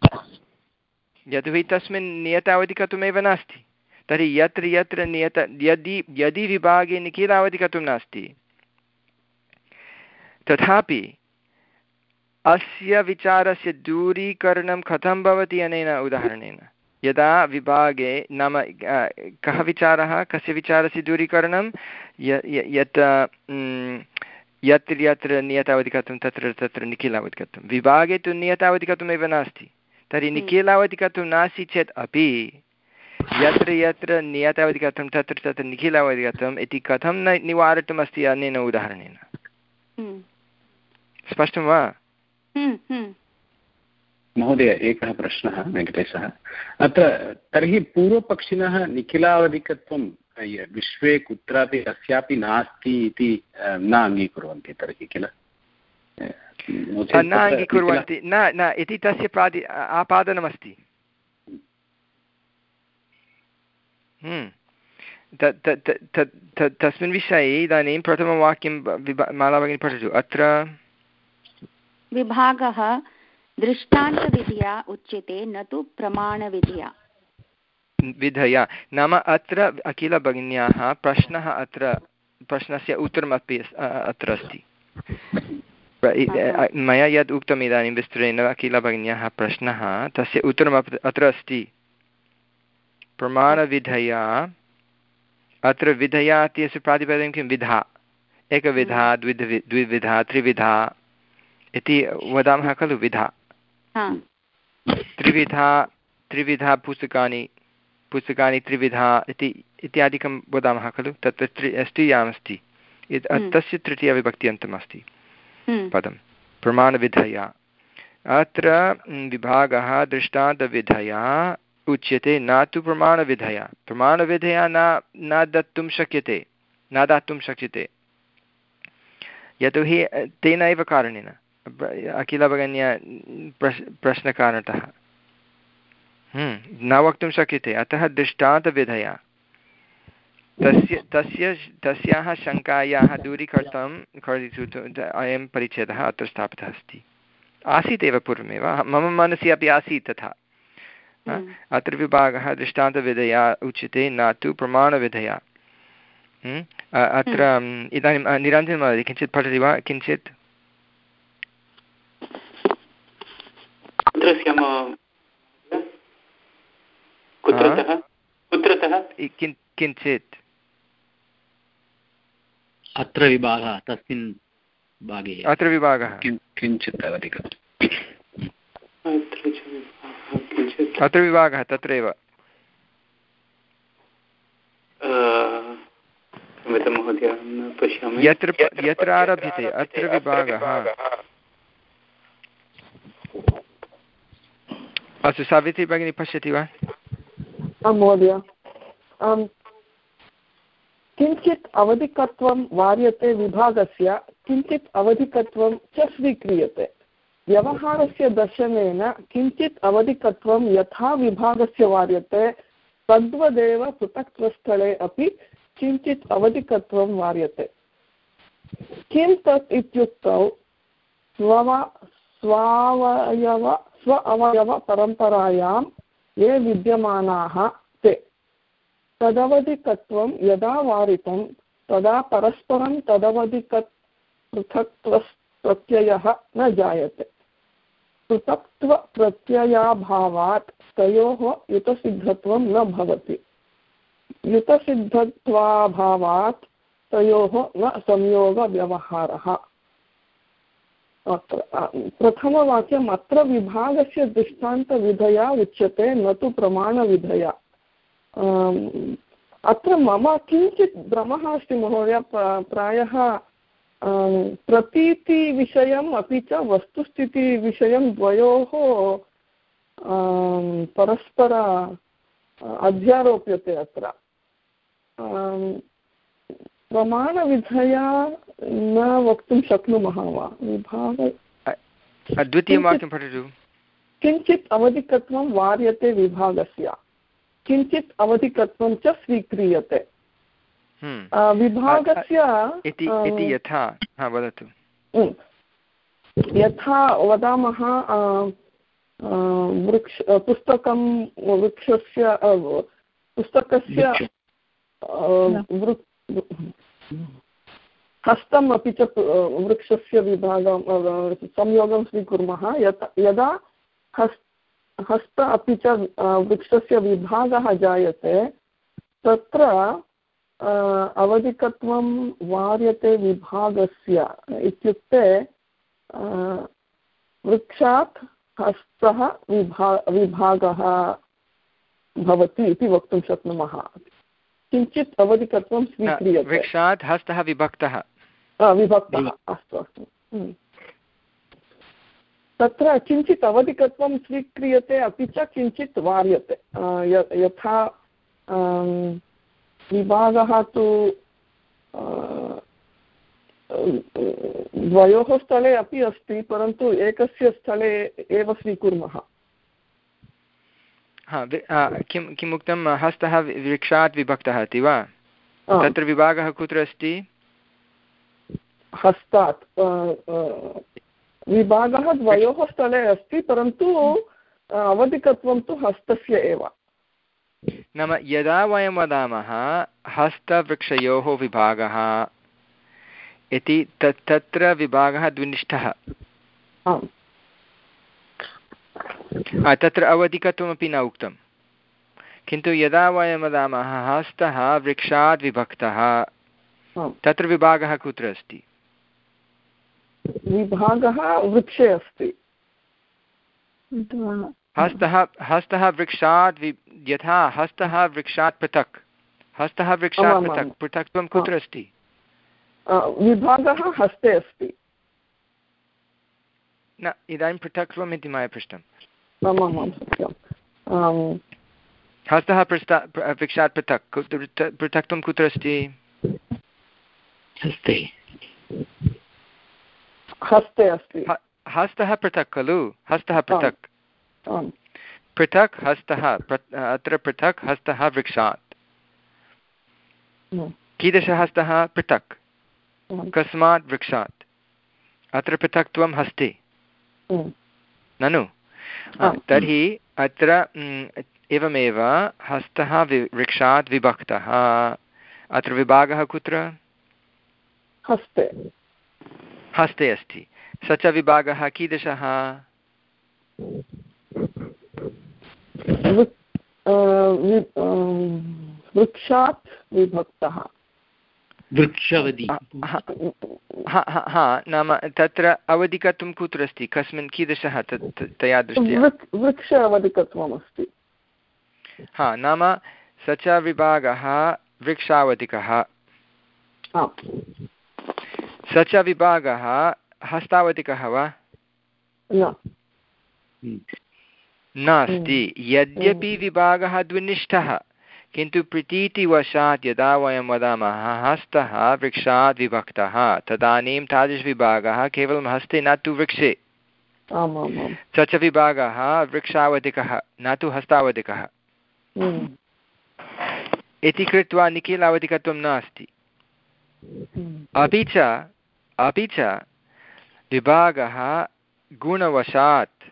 यतोहि तस्मिन् नियतावधिकत्वमेव नास्ति। तर्हि यत्र यत्र नियत यदि यदि विभागे निखिलावधिकत्वं नास्ति तथापि अस्य विचारस्य दूरीकरणं कथं भवति अनेन उदाहरणेन यदा विभागे नाम कः विचारः कस्य विचारस्य दूरीकरणं यत् यत्र यत्र नियतावधिकत्वं तत्र तत्र निखिलावधिकत्वं विभागे तु नियतावधिकत्वमेव नास्ति तर्हि निखिलावधिकत्वं नास्ति चेत् अपि यत्र यत्र नियतावधिकत्वं तत्र तत्र निखिलावधिकत्वम् इति कथं न निवारितमस्ति अनेन उदाहरणेन स्पष्टं वा महोदय एकः प्रश्नः वेङ्कटेशः अत्र तर्हि पूर्वपक्षिणः निखिलावधिकत्वं विश्वे कुत्रापि कस्यापि नास्ति इति न अङ्गीकुर्वन्ति तर्हि किल न अङ्गीकुर्वन्ति न न इति तस्य प्रादि आपादनमस्ति तस्मिन् विषये इदानीं प्रथमवाक्यं माला भगिनी पठतु अत्र विभागः दृष्टान्तविधिया उच्यते न तु प्रमाणविधिया विधया नाम अत्र अखिलभगिन्याः प्रश्नः अत्र प्रश्नस्य उत्तरमपि अत्र अस्ति मया यद् उक्तम् इदानीं विस्तरेण अखिलभगिन्याः प्रश्नः तस्य उत्तरम् अत्र अस्ति प्रमाणविधया अत्र विधया इत्यस्य प्रातिपदिकं किं विधा एकविधा द्विध द्विविधा त्रिविधा इति वदामः खलु विधा त्रिविधा त्रिविधा पुस्तकानि पुस्तकानि त्रिविधा इति इत्यादिकं वदामः खलु तत्र त्रि स्त्रियामस्ति तस्य तृतीयविभक्त्यन्तम् अस्ति पदं प्रमाणविधया अत्र विभागः दृष्टान्तविधया उच्यते न तु प्रमाणविधया प्रमाणविधया न न दातुं शक्यते न दातुं शक्यते यतोहि तेनैव कारणेन अखिलभगिन्या प्रश् प्रश्नकारणतः न वक्तुं शक्यते अतः दृष्टान्तविधया तस्य तस्य तस्याः शङ्कायाः दूरीकर्तुं अयं परिच्छेदः अत्र स्थापितः अस्ति आसीत् एव पूर्वमेव मम मनसि अपि आसीत् तथा अत्र विभागः दृष्टान्तविधया उच्यते न तु प्रमाणविधया अत्र इदानीं निरञ्जनमहोदय किञ्चित् पठति वा किञ्चित् किञ्चित् अत्र विभागः तस्मिन् भागे अत्र विभागः किञ्चित् अत्र विभागः तत्रैव यत्र यत्र आरभ्यते अत्र विभागः अस्तु सावित्री भगिनी पश्यति वा महोदय किञ्चित् अवधिकत्वं वार्यते विभागस्य किञ्चित् अवधिकत्वं च स्वीक्रियते व्यवहारस्य दर्शनेन किञ्चित् अवधिकत्वं यथा विभागस्य वार्यते तद्वदेव पृथक्त्वस्थले अपि किञ्चित् अवधिकत्वं वार्यते किं तत् इत्युक्तौ स्व स्वावयव स्व अवयवपरम्परायां ये विद्यमानाः ते तदवधिकत्वं यदा वारितं तदा परस्परं तदवधिक पृथक्त्वप्रत्ययः न जायते पृथक्त्वप्रत्ययाभावात् तयोः युतसिद्धत्वं न भवति युतसिद्धत्वाभावात् तयोः न संयोगव्यवहारः प्रथमवाक्यम् अत्र विभागस्य दृष्टान्तविधया उच्यते न तु प्रमाणविधया अत्र मम किञ्चित् भ्रमः अस्ति महोदय प्रायः प्रतीतिविषयम् अपि च वस्तुस्थितिविषयं द्वयोः परस्पर अध्यारोप्यते अत्र प्रमाणविधया न वक्तुं शक्नुमः वा विभाग द्वितीयं वाक्यं पठतु किञ्चित् अवधिकत्वं वार्यते विभागस्य किञ्चित् अवधिकत्वं च स्वीक्रियते विभागस्य इति यथा वदतु यथा वदामः वृक्ष पुस्तकं वृक्षस्य पुस्तकस्य हस्तम् अपि च वृक्षस्य विभागं संयोगं स्वीकुर्मः यत् यदा हस् हस्त अपि च वृक्षस्य विभागः जायते तत्र अवधिकत्वं वार्यते विभागस्य इत्युक्ते वृक्षात् हस्तः विभा विभागः भवति इति वक्तुं शक्नुमः किञ्चित् अवधिकत्वं स्वीक्रियते वृक्षात् हस्तः विभक्तः विभक्तः अस्तु अस्तु तत्र किञ्चित् अवधिकत्वं स्वीक्रियते अपि च किञ्चित् वार्यते यथा विभागः तु द्वयोः स्थले अपि अस्ति परन्तु एकस्य स्थले एव स्वीकुर्मः हा किं किम् उक्तं हस्तः वृक्षात् विभक्तः अस्ति वा तत्र विभागः कुत्र अस्ति हस्तात् विभागः द्वयोः स्थले अस्ति परन्तु अवधिकत्वं तु हस्तस्य एव नाम यदा वयं वदामः हस्तवृक्षयोः विभागः इति तत् तत्र विभागः द्विनिष्ठः तत्र अवधिकत्वमपि न उक्तं किन्तु यदा वयं वदामः हस्तः वृक्षात् विभक्तः तत्र विभागः कुत्र अस्ति विभागः वृक्षे अस्ति हस्तः हस्तः वृक्षात् यथा हस्तः वृक्षात् पृथक् हस्तः वृक्षात् पृथक् पृथक्त्वं कुत्र अस्ति विभागः हस्ते अस्ति न इदानीं पृथक्त्वम् इति मया पृष्टं हस्तः वृक्षात् पृथक् पृथक्त्वं कुत्र अस्ति हस्ते हस्ते अस्ति हस्तः पृथक् खलु हस्तः पृथक् पृथक् हस्तः अत्र पृथक् हस्तः वृक्षात् कीदृशः हस्तः पृथक् कस्मात् वृक्षात् अत्र पृथक्त्वं हस्ते ननु तर्हि अत्र एवमेव हस्तः वृक्षात् विभक्तः अत्र विभागः कुत्र हस्ते हस्ते अस्ति स च विभागः कीदृशः वृक्षात् विभक्तः वृक्षवदि हा नाम तत्र अवधिकत्वं कुत्र अस्ति कस्मिन् कीदृशः तत् तया दृष्ट्या वृक्ष अवधिकत्वम् अस्ति हा नाम स च विभागः वृक्षावधिकः स च विभागः हस्तावधिकः वा नास्ति यद्यपि विभागः द्विनिष्ठः किन्तु प्रतीतिवशात् यदा वयं वदामः हस्तः वृक्षात् विभक्तः तदानीं तादृशविभागः केवलं हस्ते न तु वृक्षे स च विभागः वृक्षावधिकः न तु हस्तावधिकः इति कृत्वा निखिलावधिकत्वं नास्ति अपि च अपि च विभागः गुणवशात्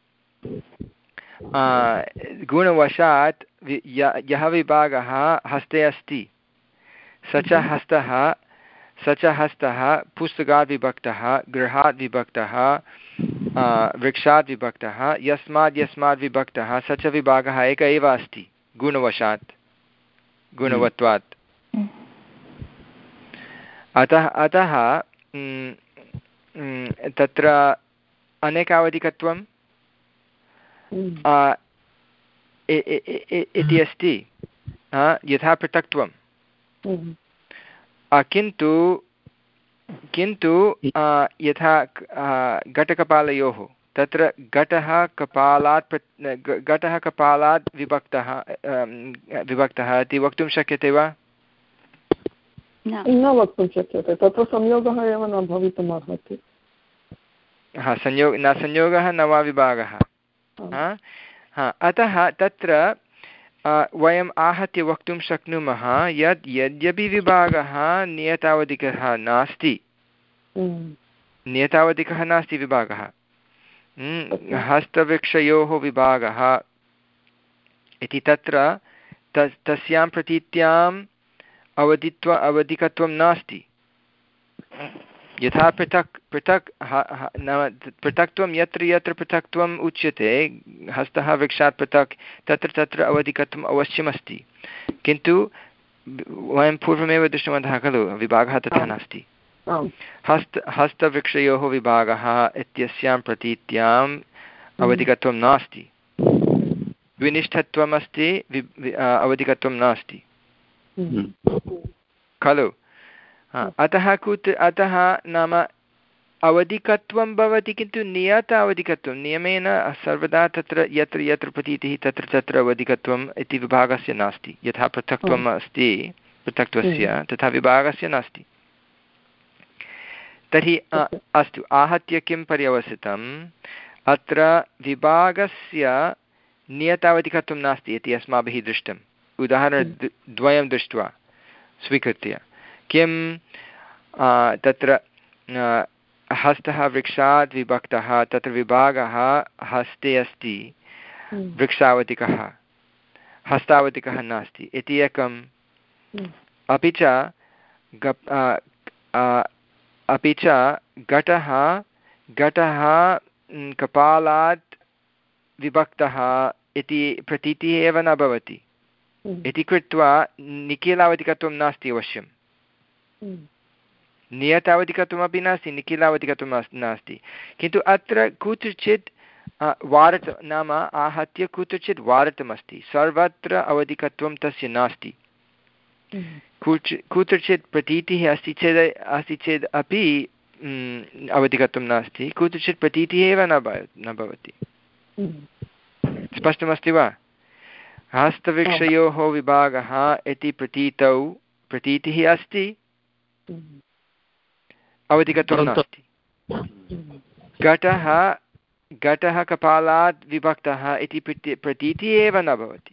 गुणवशात् यः विभागः हस्ते अस्ति स च हस्तः स च हस्तः पुस्तकात् विभक्तः गृहात् विभक्तः वृक्षात् विभक्तः यस्मात् यस्मात् विभक्तः स च विभागः एक एव अस्ति गुणवशात् गुणवत्वात् अतः अतः तत्र अनेकावधिकत्वं इति अस्ति यथा पृथक्त्वं किन्तु किन्तु यथा घटकपालयोः तत्र घटः कपालात् घटः कपालात् विभक्तः विभक्तः इति वक्तुं शक्यते वा न वक्तुं शक्यते तत्र संयोगः एव न भवितुम् अर्हति हा संयोग न संयोगः न वा विभागः हा अतः तत्र वयम् आहत्य वक्तुं शक्नुमः यत् यद्यपि विभागः नियतावधिकः नास्ति नियतावधिकः नास्ति विभागः हस्तवृक्षयोः विभागः इति तत्र तस्यां प्रतीत्याम् अवधित्व अवधिकत्वं नास्ति यथा पृथक् पृथक् नाम पृथक्त्वं यत्र यत्र पृथक्त्वम् उच्यते हस्तः वृक्षात् पृथक् तत्र तत्र अवधिकत्वम् अवश्यमस्ति, किन्तु वयं पूर्वमेव दृष्टवन्तः खलु विभागः तथा नास्ति। हस्त हस्तवृक्षयोः विभागः इत्यस्यां प्रतीत्याम् अवधिकत्वं नास्ति, विनिष्ठत्वम् अस्ति, अवधिकत्वं नास्ति खलु। अतः कुत्र अतः नाम अवधिकत्वं भवति, किन्तु नियत अवधिकत्वं नियमेन सर्वदा तत्र यत्र यत्र प्रतीतिः तत्र तत्र अवधिकत्वम् इति विभागस्य नास्ति। यथा पृथक्त्वम् अस्ति पृथक्त्वस्य तथा विभागस्य नास्ति। तर्हि अस्तु, आहत्य किं पर्यवसितम्? अत्र विभागस्य नियतावधिकत्वं नास्ति इति अस्माभिः दृष्टम्। उदाहरणद्वयं दृष्ट्वा स्वीकृत्य किं तत्र हस्तः वृक्षात् विभक्तः, तत्र विभागः हस्ते अस्ति, वृक्षावधिकः हस्तावधिकः नास्ति इति एकम्। अपि च गप् अपि च घटः घटः कपालात् विभक्तः इति प्रतीतिः एव न भवति इति कृत्वा निखिलावधिकत्वं नास्ति अवश्यं, नियतावधिकत्वमपि नास्ति, निखिलावधिकत्वं नास्ति। किन्तु अत्र कुत्रचित् वारट नाम आहत्य कुत्रचित् वारटमस्ति, सर्वत्र अवधिकत्वं तस्य नास्ति। कुत्र कुत्रचित् प्रतीतिः अस्ति चेत् अस्ति चेत् अपि अवधिकत्वं नास्ति, कुत्रचित् प्रतीतिः एव न न भवति। स्पष्टमस्ति वा? हस्तवृक्षयोः विभागः इति प्रतीतौ प्रतीतिः अस्ति, अवधिकत्वं नास्ति। घटः घटः कपालात् विभक्तः इति प्रतीतिः एव न भवति,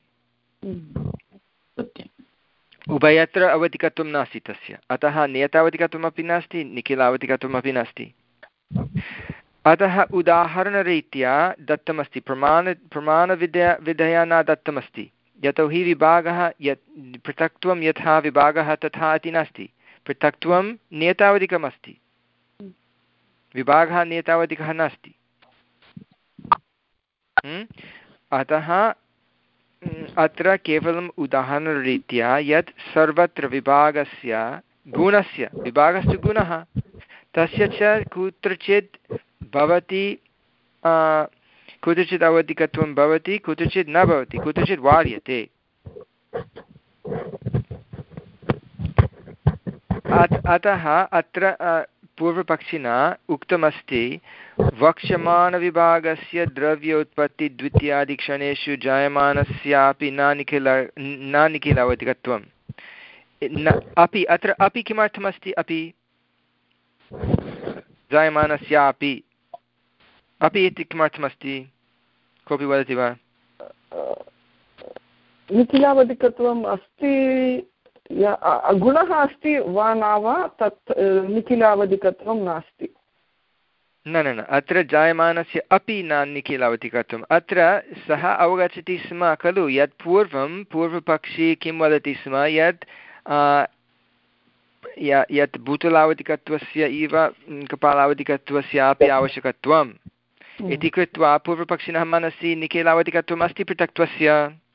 उभयत्र अवधिकत्वं नास्ति तस्य। अतः नियतावधिकत्वमपि नास्ति, निखिलावधिकत्वमपि नास्ति। अतः उदाहरणरीत्या दत्तमस्ति, प्रमाण प्रमाणविधया विधया न दत्तमस्ति। यतोहि विभागः यत् पृथक्त्वं यथा विभागः तथा इति नास्ति, पृथक्त्वं नियतावधिकमस्ति, विभागः नियतावधिकः नास्ति। अतः अत्र केवलम् उदाहरणरीत्या यत् सर्वत्र विभागस्य गुणस्य, विभागस्तु गुणः, तस्य च कुत्रचित् भवति, कुत्रचित् अवधिकत्वं भवति, कुत्रचित् न भवति, कुत्रचित् वार्यते। अतः अत्र पूर्वपक्षिणा उक्तमस्ति वक्ष्यमाणविभागस्य द्रव्योत्पत्तिद्वितीयादिक्षणेषु जायमानस्यापि न निखिल न निखिलावधिकत्वं न अपि। अत्र अपि किमर्थमस्ति? अपि जायमानस्यापि अपि इति किमर्थमस्ति? कोऽपि वदति वा? निखिलावधिकत्वम् अस्ति, गुणः अस्ति वा न वा, तत् निखिलावधिकत्वं नास्ति। न न न अत्र जायमानस्य अपि न निखिलावधिकत्वम्। अत्र सः अवगच्छति स्म खलु यत् पूर्वं पूर्वपक्षी किं वदति स्म, यत् यत् भूतलावधिकत्वस्य इव कपालावधिकत्वस्यापि आवश्यकत्वम् इति कृत्वा पूर्वपक्षिणः मनसि निखिलावधिकत्वम् अस्ति पृथक्त्वस्य।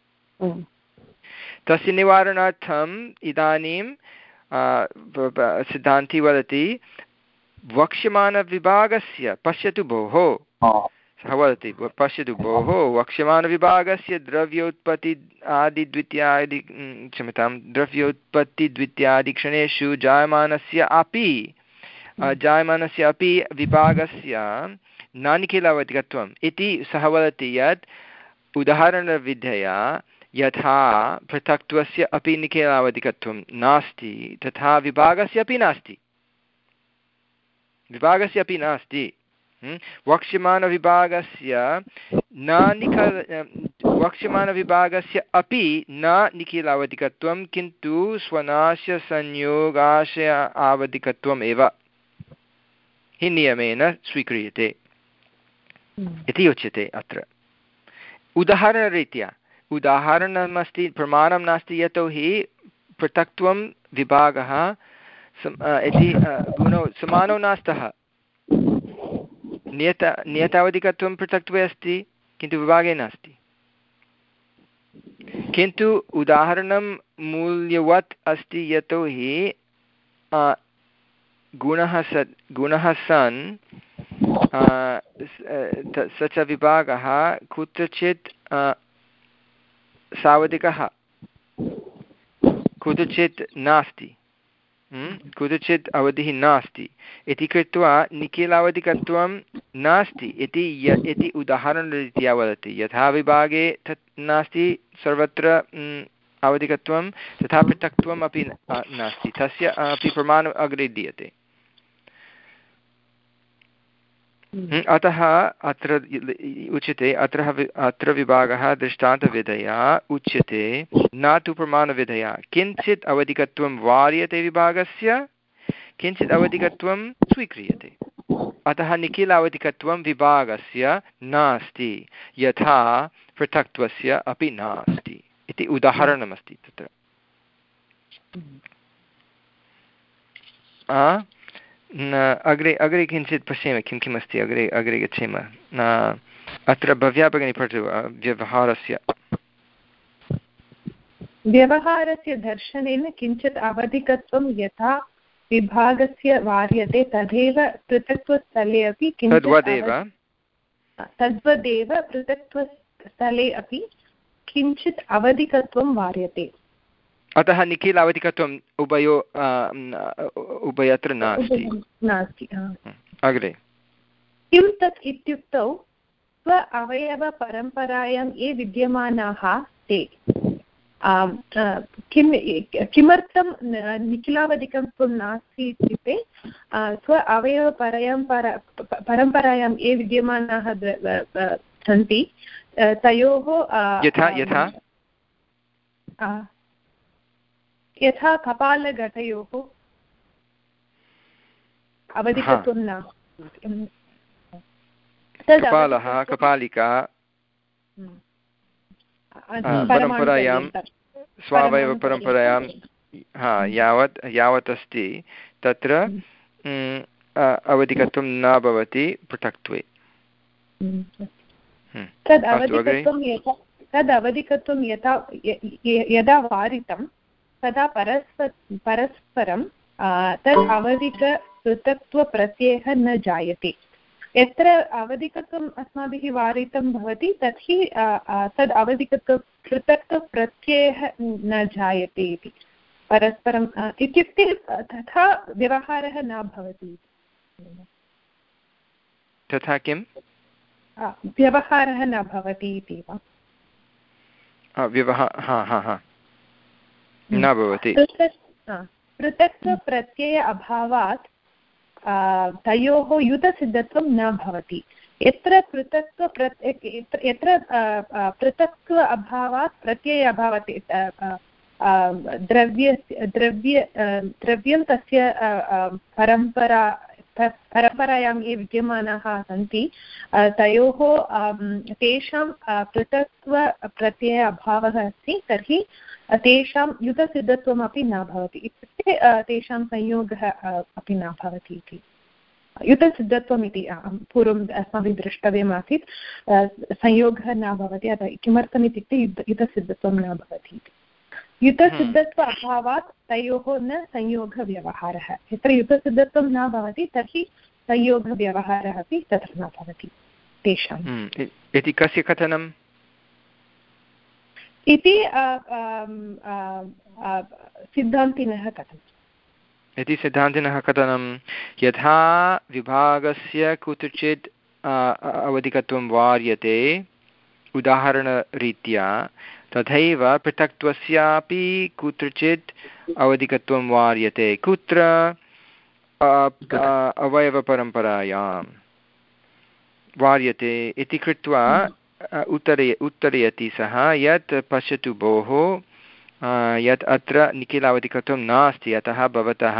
तस्य निवारणार्थम् इदानीं सिद्धान्ती वदति वक्ष्यमाणविभागस्य, पश्यतु भोः, सः वदति पश्यतु भोः, वक्ष्यमाणविभागस्य द्रव्योत्पत्ति आदिद्वितीयादि क्षम्यतां द्रव्योत्पत्तिद्वितीयादिक्षणेषु जायमानस्य अपि जायमानस्य अपि विभागस्य न निखिलावधिकत्वम् इति सः वदति यत् उदाहरणविधया यथा पृथक्त्वस्य अपि निखिलावधिकत्वं नास्ति तथा विभागस्य अपि नास्ति, विभागस्य अपि नास्ति। वक्ष्यमाणविभागस्य न निखिल वक्ष्यमाणविभागस्य अपि न निखिलावधिकत्वं, किन्तु स्वनाशसंयोगाशय आवधिकत्वम् एव हि नियमेन स्वीक्रियते इति उच्यते। अत्र उदाहरणरीत्या उदाहरणमस्ति, प्रमाणं नास्ति, यतोहि पृथक्त्वं विभागः इति गुणौ समानौ नास्तः। नियत नियतावधिकत्वं पृथक्त्वे अस्ति किन्तु विभागे नास्ति। किन्तु उदाहरणं मूल्यवत् अस्ति यतोहि गुणः स गुणः सन् स च विभागः कुत्रचित् सावधिकः कुत्रचित् नास्ति, कुत्रचित् अवधिः नास्ति इति कृत्वा निखिलावधिकत्वं नास्ति इति इति उदाहरणरीत्या वदति। यथा विभागे तत् नास्ति सर्वत्र अवधिकत्वं तथा पृथक्त्वम् अपि नास्ति, तस्य अपि प्रमाणम् अग्रे दीयते। अतः अत्र उच्यते अत्र अत्र विभागः दृष्टान्तविधया उच्यते न तु प्रमाणविधया। किञ्चित् अवधिकत्वं वार्यते विभागस्य, किञ्चित् अवधिकत्वं स्वीक्रियते। अतः निखिलावधिकत्वं विभागस्य नास्ति यथा पृथक्त्वस्य अपि नास्ति इति उदाहरणमस्ति तत्र। अग्रे अग्रे किञ्चित् पश्येम किं किम् अस्ति, अग्रे अग्रे गच्छेम। अत्र भव्या भगिनी पठतु व्यवहारस्य व्यवहारस्य दर्शनेन किञ्चित् अवधिकत्वं यथा विभागस्य वार्यते तदेव पृथक्त्वस्थले अपि तद्वदेव तद्वदेव पृथक्त्वस्थले अपि किञ्चित् अवधिकत्वं वार्यते। अतः निखिल अवधिकत्वम् उभयो उभयत्र नास्ति नास्ति अग्रे किं तत् इत्युक्तौ स्व अवयवपरम्परायां ये विद्यमानाः ते किं किमर्थं निखिलावधिकत्वं नास्ति इत्युक्ते स्व अवयवपरम्परा परम्परायां ये विद्यमानाः सन्ति तयोः यथा यथा यथा कपालघटयोः अवधिकत्वं न कपालः कपालिका परम्परायां स्वावयवपरम्परायां हा यावत् यावत् अस्ति तत्र अवधिकत्वं न भवति पृथक्त्वे। तद् अवधिकत्वं यथा तद् अवधिकत्वं यथा यदा वारितं तदा परस्पर परस्परं तद् अवधिकपृथक्त्वप्रत्ययः न जायते। यत्र अवधिकत्वम् अस्माभिः वारितं भवति तर्हि तद् अवधिकत्वपृथक्त्वप्रत्ययः न जायते इति परस्परम् इत्युक्ते तथा व्यवहारः न भवति। तथा किं व्यवहारः न भवति इति वा व्यवहार हा हा हा न भवति। पृथक्त्वप्रत्यय अभावात् तयोः युतसिद्धत्वं न भवति। यत्र पृथक्त्व यत्र पृथक्त्व अभावात् प्रत्यय अभावात् द्रव्य द्रव्य द्रव्यं तस्य परम्परा परम्परायां ये विद्यमानाः सन्ति तयोः तेषां पृथक्त्वप्रत्यय अभावः अस्ति तर्हि तेषां युतसिद्धत्वमपि न भवति। इत्युक्ते तेषां संयोगः अपि न भवति इति युतसिद्धत्वम् इति पूर्वम् अस्माभिः द्रष्टव्यमासीत्। संयोगः न भवति अतः किमर्थम् इत्युक्ते युतसिद्धत्वं न भवति इति। युतसिद्धत्व अभावात् तयोः न संयोगव्यवहारः। यत्र युतसिद्धत्वं न भवति तर्हि संयोगव्यवहारः अपि तत्र न भवति तेषाम् इति कस्य कथनम् इति सिद्धान्तिनः कथनम् इति सिद्धान्तिनः कथनं यथा विभागस्य कुत्रचित् अवधिकत्वं वार्यते उदाहरणरीत्या तथैव पृथक्त्वस्यापि कुत्रचित् अवधिकत्वं वार्यते कुत्र अवयवपरम्परायां वार्यते इति कृत्वा उत्तरे उत्तरयति सः यत् पश्यतु भोः यत् अत्र निखिलावधिकत्वं नास्ति अतः भवतः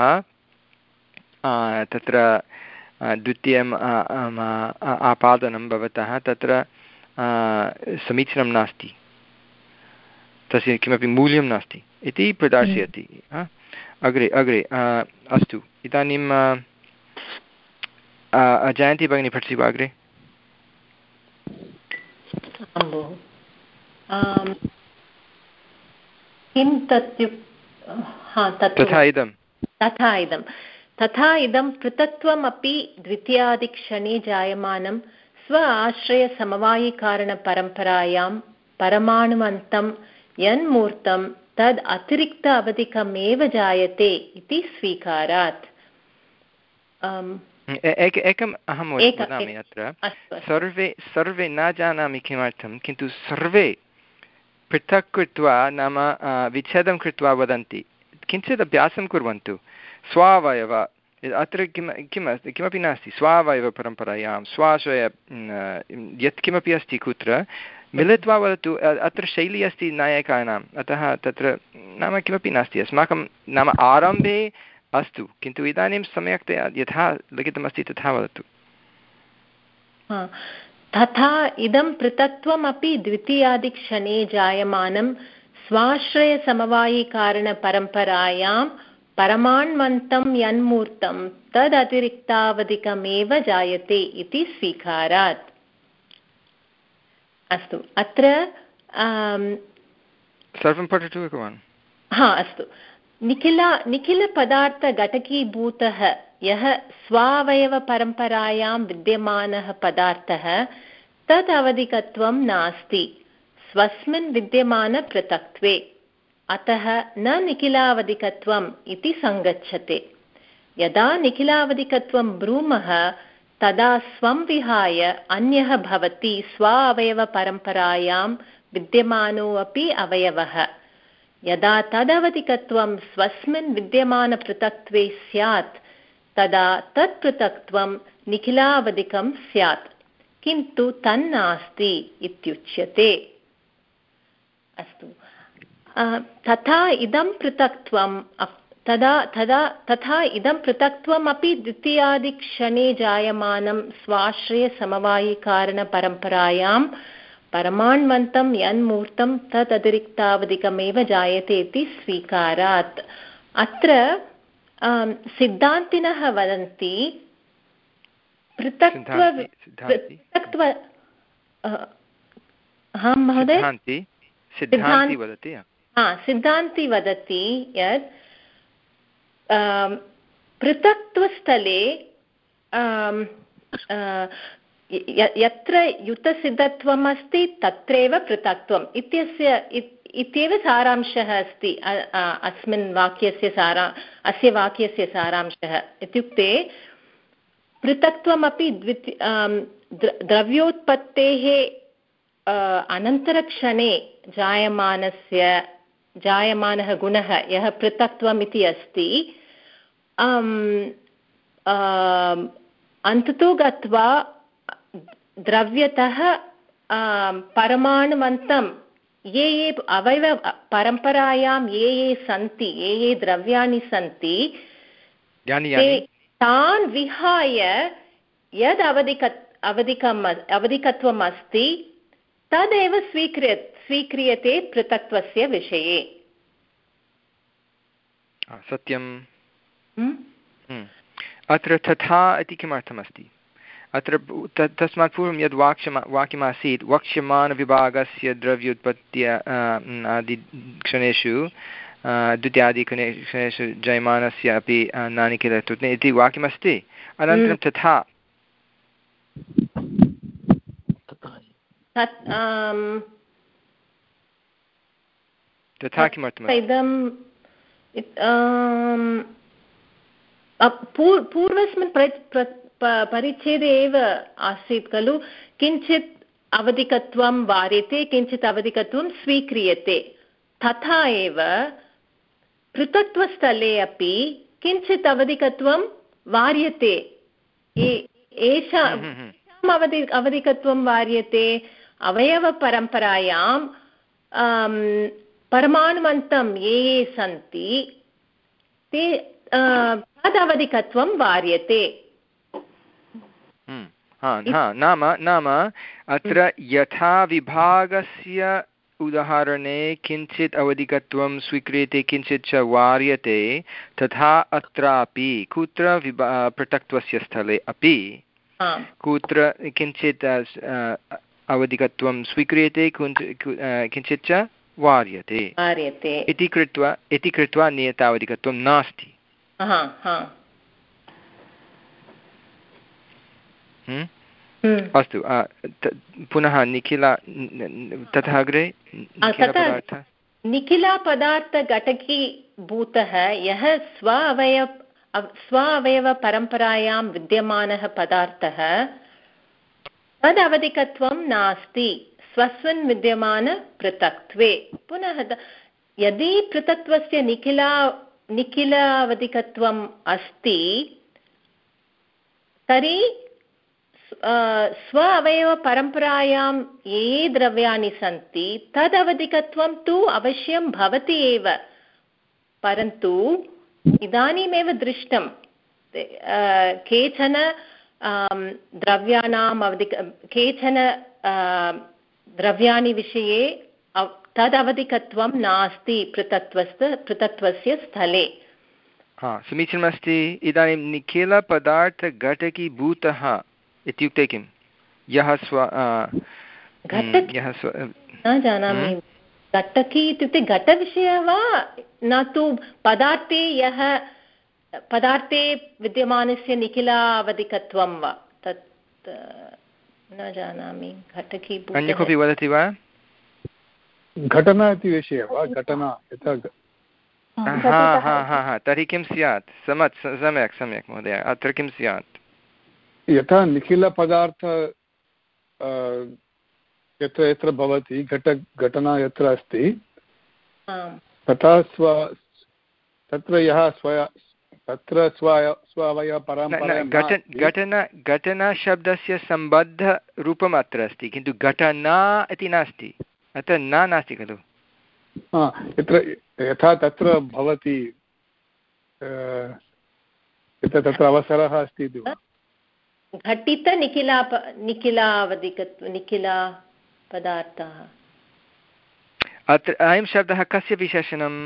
तत्र द्वितीयम् आपादनं भवतः तत्र समीचीनं नास्ति, तस्य किमपि मूल्यं नास्ति इति प्रदर्शयति। अग्रे अग्रे अस्तु इदानीं जयन्ती भगिनी पठति वा अग्रे? किं तत्युक् तथा इदं तथा इदं तथा इदं पृथक्त्वमपि द्वितीयादिक्षणे जायमानं स्व आश्रयसमवायिकारणपरम्परायां परमाणुवन्तं यन्मूर्तं तद् अतिरिक्त अवधिकमेव जायते इति स्वीकारात्। एकम् अहं वदामि अत्र सर्वे सर्वे न जानामि किमर्थं किन्तु सर्वे पृथक् कृत्वा नाम विच्छेदं कृत्वा वदन्ति। किञ्चित् अभ्यासं कुर्वन्तु। स्वावयव अत्र किं किम् अस्ति किमपि नास्ति। स्वावयवपरम्परायां स्वाश्रय यत्किमपि अस्ति कुत्र मिलित्वा वदतु। अत्र शैली अस्ति नायकानाम् अतः तत्र नाम किमपि नास्ति अस्माकं नाम आरम्भे अस्तु किन्तु इदानीं सम्यक्तया यथा लिखितमस्ति तथा वदतु। तथा इदं पृथक्त्वमपि द्वितीयादिक्षणे जायमानं स्वाश्रयसमवायिकारणपरम्परायां परमाण्वन्तं यन्मूर्तं तदतिरिक्तावधिकमेव जायते इति स्वीकारात्। अस्तु अत्र सर्वं पठतु एकवारं। हा अस्तु निखिला निखिलपदार्थघटकीभूतः यः स्वावयवपरम्परायां विद्यमानः पदार्थः तद् अवधिकत्वं नास्ति स्वस्मिन् विद्यमानपृथक्त्वे अतः न निखिलावधिकत्वम् इति सङ्गच्छते। यदा निखिलावधिकत्वं ब्रूमः तदा स्वं विहाय अन्यः भवति स्वावयवपरम्परायां विद्यमानो अपि अवयवः। यदा तदवधिकत्वं स्वस्मिन् विद्यमानपृथक्त्वे स्यात् तदा तत्पृथक्त्वं निखिलावधिकं स्यात् किन्तु तन्नास्ति इत्युच्यते। अस्तु तथा इदं पृथक्त्वं तदा तदा तथा इदं पृथक्त्वमपि द्वितीयादिक्षणे जायमानं स्वाश्रयसमवायिकारणपरम्परायां परमाण्वन्तं यन्मूर्तं तदतिरिक्तावधिकमेव जायते इति स्वीकारात्। अत्र सिद्धान्तिनः वदन्ति पृथक्त्व पृथक्त्व हा महोदय सिद्धान्ति वदति हा सिद्धान्ति वदति यत् पृथक्त्वस्थले यत्र युतसिद्धत्वम् अस्ति तत्रैव पृथक्त्वम् इत्यस्य इत्येव सारांशः अस्ति अस्मिन् वाक्यस्य सारा अस्य वाक्यस्य सारांशः। इत्युक्ते पृथक्त्वमपि द्विती द्रव्योत्पत्तेः अनन्तरक्षणे जायमानस्य जायमानः गुणः यः पृथक्त्वम् इति अस्ति अन्ततो गत्वा द्रव्यतः परमाणुवन्तं ये ये अवयव परम्परायां ये ये सन्ति ये ये द्रव्याणि सन्ति तान् विहाय यद् अवधिक अवधिकम् अवधिकत्वम् अस्ति तदेव स्वीक्रिय स्वीक्रियते पृथक्त्वस्य विषये। सत्यं अत्र तथा इति किमर्थमस्ति? अत्र तस्मात् पूर्वं यद् वाक्यम वाक्यमासीत् वक्ष्यमाणविभागस्य द्रव्योत्पत्त्या आदिक्षणेषु द्वितीयादिक्षणेषु जयमानस्य अपि नानिखिलत्वे इति वाक्यमस्ति। अनन्तरं तथा तथा किमर्थम् इदं पूर्वस्मिन् परिच्छेदे एव आसीत् खलु किञ्चित् अवधिकत्वं वार्यते किञ्चित् अवधिकत्वं स्वीक्रियते तथा एव पृथक्त्वस्थले अपि किञ्चित् अवधिकत्वं वार्यते। एषाम् अवधि अवधिकत्वं वार्यते अवयवपरम्परायां परमाणुवन्तं ये ये सन्ति ते तदवधिकत्वं वार्यते। नाम नाम अत्र यथा विभागस्य उदाहरणे किञ्चित् अवधिकत्वं स्वीक्रियते किञ्चित् च वार्यते तथा अत्रापि कुत्र विभा पृथक्त्वस्य स्थले अपि कुत्र किञ्चित् अवधिकत्वं स्वीक्रियते किञ्चित् च वार्यते इति कृत्वा इति कृत्वा नियतावधिकत्वं नास्ति। अस्तु पुनः निखिला तथा अग्रे निखिलपदार्थघटकीभूतः यः स्व अवयव स्व अवयवपरम्परायां विद्यमानः पदार्थः तदवधिकत्वं नास्ति स्वस्मिन् विद्यमानपृथक्त्वे। पुनः यदि पृथक्त्वस्य निखिला निखिलावधिकत्वम् अस्ति तर्हि स्व अवयवपरम्परायां ये ये द्रव्याणि सन्ति तदवधिकत्वं तु अवश्यं भवति एव, परन्तु इदानीमेव दृष्टं केचन द्रव्याणाम् अवधिक केचन द्रव्याणि विषये तदवधिकत्वं नास्ति पृथक्त्वस्य पृथक्त्वस्य स्थले। हा समीचीनमस्ति। इदानीं निखिलपदार्थघटकीभूतः इत्युक्ते किं? यः स्व यः स्व न जानामि, घटकी इत्युक्ते घटविषयः वा न तु पदार्थे यः पदार्थे विद्यमानस्य निखिलावधिकत्वं वा तत् न जानामि। घटकी अन्य कोऽपि वदति वा? घटना इति विषयः वा? घटना यथा हा हा हा हा तर्हि किं स्यात्? सम्यक् सम्यक् सम्यक् महोदय, अत्र किं स्यात्? यथा निखिलपदार्थ यत्र यत्र भवति घट घटना यत्र अस्ति तथा स्व तत्र यः स्व तत्र स्व स्व अवयवपरम्परा घटना घटनाशब्दस्य सम्बद्धरूपम् अत्र अस्ति, किन्तु घटना इति नास्ति, अत्र न नास्ति खलु। यत्र यथा तत्र भवति यत्र तत्र अवसरः अस्ति इति वा? घटित निखिला निखिलावधिकत्व निखिला पदार्थः। अत्र अयं शब्दः कस्य विशेषणं?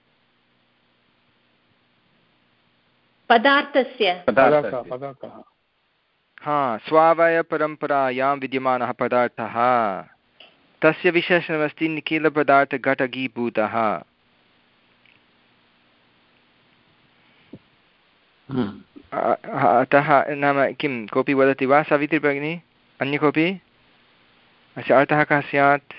पदार्थस्य। पदार्थः। हा स्वावयवपरम्परायां विद्यमानः पदार्थः, तस्य विशेषणमस्ति निखिलपदार्थघटकीभूतः। अतः नाम किं कोऽपि वदति वा सावित्री भगिनी? अन्य कोऽपि? अस्य अर्थः कः स्यात्?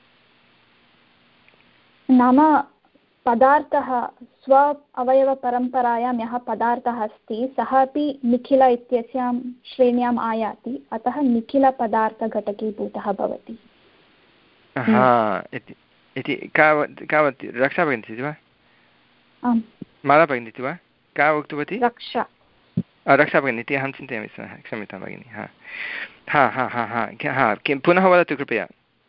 नाम पदार्थः स्व अवयवपरम्परायां यः पदार्थः अस्ति सः अपि निखिल इत्यस्यां श्रेण्याम् आयाति, अतः निखिलपदार्थघटकीभूतः भवति। हा इति का का वदति? रक्षा भगिनी वा? आम् माला भगिनी वा? का उक्तवती? रक्षा रक्षा भगिनी इति अहं चिन्तयामि स्म, क्षम्यतां भगिनि। हा हा हा हा हा हा किं पुनः वदतु कृपया।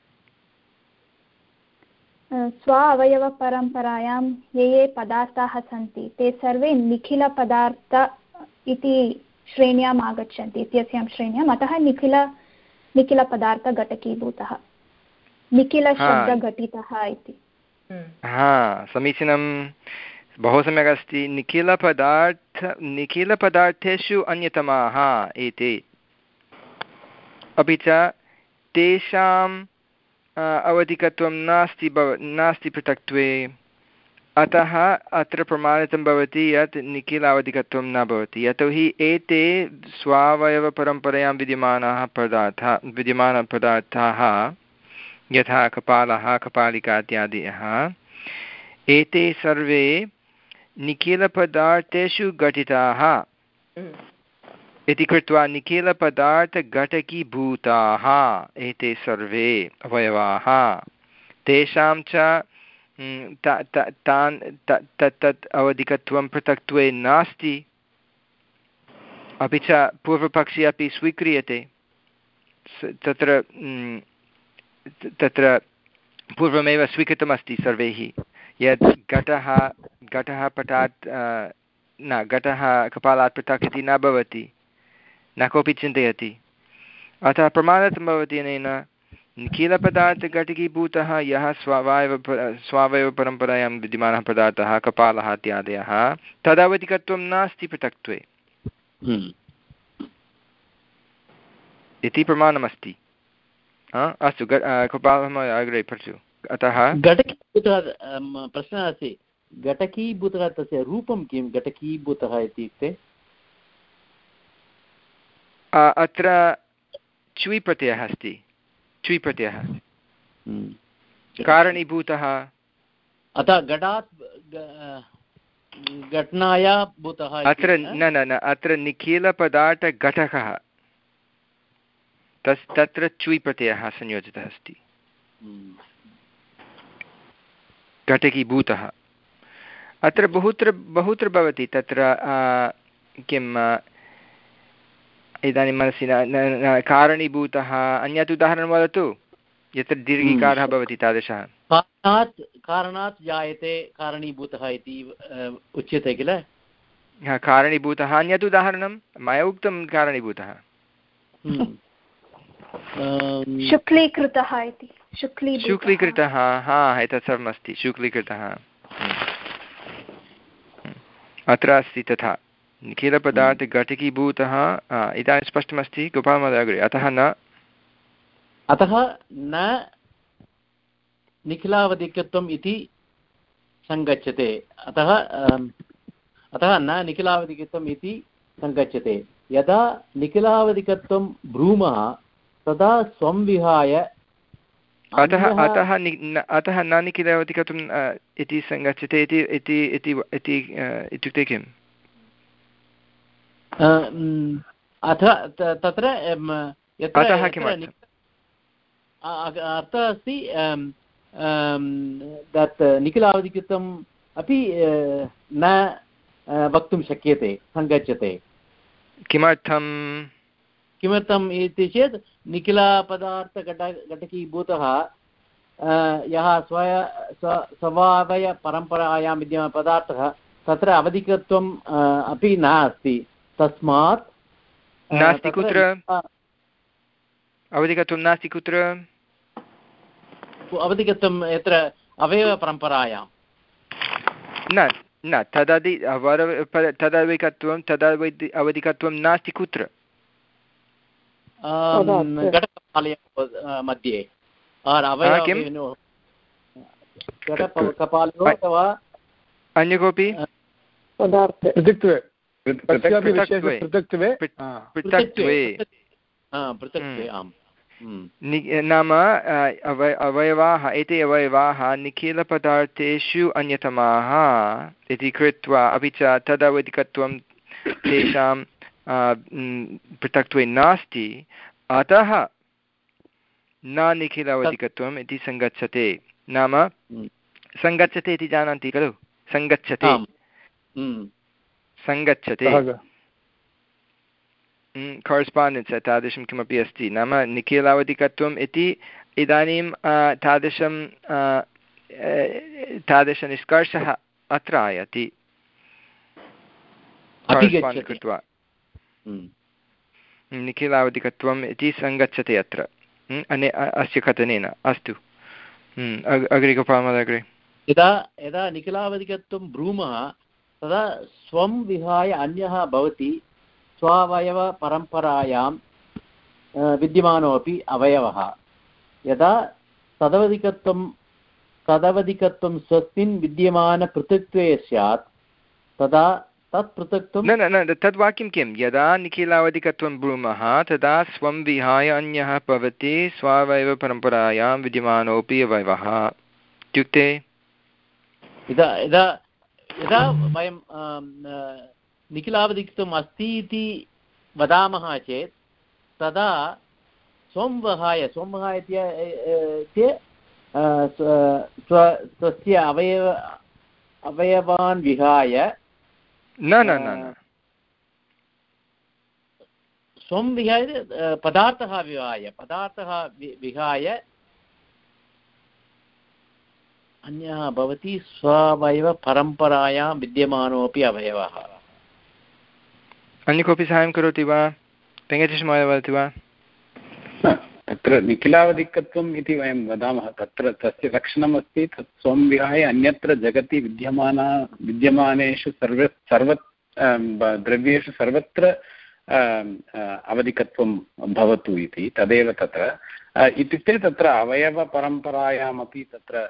स्व अवयवपरम्परायां ये ये पदार्थाः सन्ति ते सर्वे निखिलपदार्थ इति श्रेण्याम् आगच्छन्ति, इत्यस्यां श्रेण्याम्, अतः निखिल निखिलपदार्थघटकीभूतः, निखिलशब्दघटितः इति। हा समीचीनं, बहु सम्यक् अस्ति। निखिलपदार्थ निखिलपदार्थेषु अन्यतमाः एते, अपि च तेषाम् अवधिकत्वं नास्ति भव नास्ति पृथक्त्वे, अतः अत्र प्रमाणितं भवति यत् निखिलावधिकत्वं न भवति, यतोहि एते स्वावयवपरम्परायां विद्यमानाः पदार्थाः विद्यमानपदार्थाः यथा कपालः कपालिका इत्यादयः, एते सर्वे निखिलपदार्थेषु घटिताः इति कृत्वा निखिलपदार्थघटकीभूताः एते सर्वे अवयवाः। तेषां च तान् तत् अवधिकत्वं पृथक्त्वे नास्ति, अपि च पूर्वपक्षे अपि स्वीक्रियते। तत्र तत्र पूर्वमेव स्वीकृतमस्ति सर्वैः यत् घटः घटः पटात् न घटः कपालात् पृथक् इति न भवति, न कोऽपि चिन्तयति। अतः प्रमाणितं भवति अनेन निखिलपदार्थघटिकीभूतः यः स्वावयव स्वावयवपरम्परायां विद्यमानः पदार्थः कपालः इत्यादयः तदवधिकत्वं नास्ति पृथक्त्वे इति प्रमाणमस्ति। अस्तु कपालः अग्रे पठतु। अतः घटकीभूतः प्रश्नः अस्ति, घटकीभूतः तस्य रूपं किं? घटकीभूतः इत्युक्ते अत्र च्वी प्रत्ययः अस्ति, च्वी प्रत्ययः कारणीभूतः। अतः घटात् घटनाया भूतः अत्र न न न अत्र निखिलपदार्थघटकः तस् तत्र च्वी प्रत्ययः संयोजितः अस्ति। घटकीभूतः अत्र बहुत्र बहुत्र भवति तत्र किम् इदानीं मनसि न कारणीभूतः। अन्यत् उदाहरणं वदतु यत्र दीर्घिकारः भवति तादृशः। कारणात् कारणात् जायते कारणीभूतः इति उच्यते किल? हा कारणीभूतः। अन्यत् उदाहरणं मया उक्तं कारणीभूतः शुक्लीकृतः इति। शुक्लीकृतः हा एतत् सर्वम् अस्ति शुक्लीकृतः अत्र अस्ति तथा निखिलपदार्थघटिकीभूतः। इदानीं स्पष्टमस्ति गोपालमहोदय अग्रे। अतः न अतः न निखिलावधिकत्वम् इति सङ्गच्छते। अतः अतः न निखिलावधिकत्वम् इति सङ्गच्छते। यदा निखिलावधिकत्वं ब्रूमः तदा स्वं विहाय अतः अतः अतः न निखिलावधिकत्वम् इति सङ्गच्छते इति इत्युक्ते किम्? अथ तत्र अतः किमर्थम्? अर्थः अस्ति तत् निखिलावधिकृतम् अपि न वक्तुं शक्यते, सङ्गच्छते। किमर्थं? किमर्थम् इति चेत् निखिलपदार्थघट घटकीभूतः यः स्वय स्वभावयपरम्परायां विद्यमानपदार्थः तत्र अवधिकत्वम् अपि नास्ति। तस्मात् नास्ति कुत्र अवधिकत्वं नास्ति कुत्र? अवधिकत्वं यत्र अवयवपरम्परायां न न तदधि तदवधिकत्वं तदवधि अवधिकत्वं नास्ति कुत्र? घटकपालय मध्ये घटकपालयो अथवा अन्य कोऽपि पृथक्त्वे पृथक्त्वे पृथक्त्वे पृथक्त्वे आम्। नाम अवयवाः एते अवयवाः निखिलपदार्थेषु अन्यतमाः इति कृत्वा अपि च तदवधिकत्वं तेषां पृथक्त्वे नास्ति। अतः न निखिलावधिकत्वम् इति सङ्गच्छते। नाम सङ्गच्छते इति जानन्ति खलु? सङ्गच्छते सङ्गच्छते करेस्पाण्डेन्स् तादृशं किमपि अस्ति। नाम निखिलावधिकत्वम् इति इदानीं तादृशं तादृशनिष्कर्षः अत्र आयाति कृत्वा निखिलावधिकत्वम् इति सङ्गच्छते अत्र अने अस्य कथनेन। अस्तु अग्रे गोपालमहोदय अग्रे। यदा यदा निखिलावधिकत्वं ब्रूमः तदा स्वं विहाय अन्यः भवति स्वावयवपरम्परायां विद्यमानोऽपि अवयवः। यदा तदवधिकत्वं तदवधिकत्वं स्वस्मिन् विद्यमानपृथक्त्वे स्यात् तदा तत् पृथक्त्वं न न तद्वाक्यं किं? यदा निखिलावधिकत्वं ब्रूमः तदा स्वं विहाय अन्यः भवति स्वावयवपरम्परायां विद्यमानोऽपि अवयवः इत्युक्ते यदा यदा यदा वयं निखिलावधिकत्वम् अस्ति इति वदामः चेत् तदा स्वं विहाय स्वं विहाय स्वस्य अवयव अवयवान् विहाय न न न स्वं विहाय पदार्थः विहाय पदार्थः विहाय अन्यः भवति स्वावयवपरम्परायां विद्यमानोऽपि अवयवः। अन्य कोऽपि साहाय्यं करोति वा? वेङ्कटेशमहोदय वदति वा? तत्र निखिलावधिकत्वम् इति वयं वदामः, तत्र तस्य लक्षणम् अस्ति तत् स्वं विहाय अन्यत्र जगति विद्यमाना विद्यमानेषु सर्व सर्व द्रव्येषु सर्वत्र अवधिकत्वं भवतु इति, तदेव तत्र इत्युक्ते तत्र अवयवपरम्परायामपि तत्र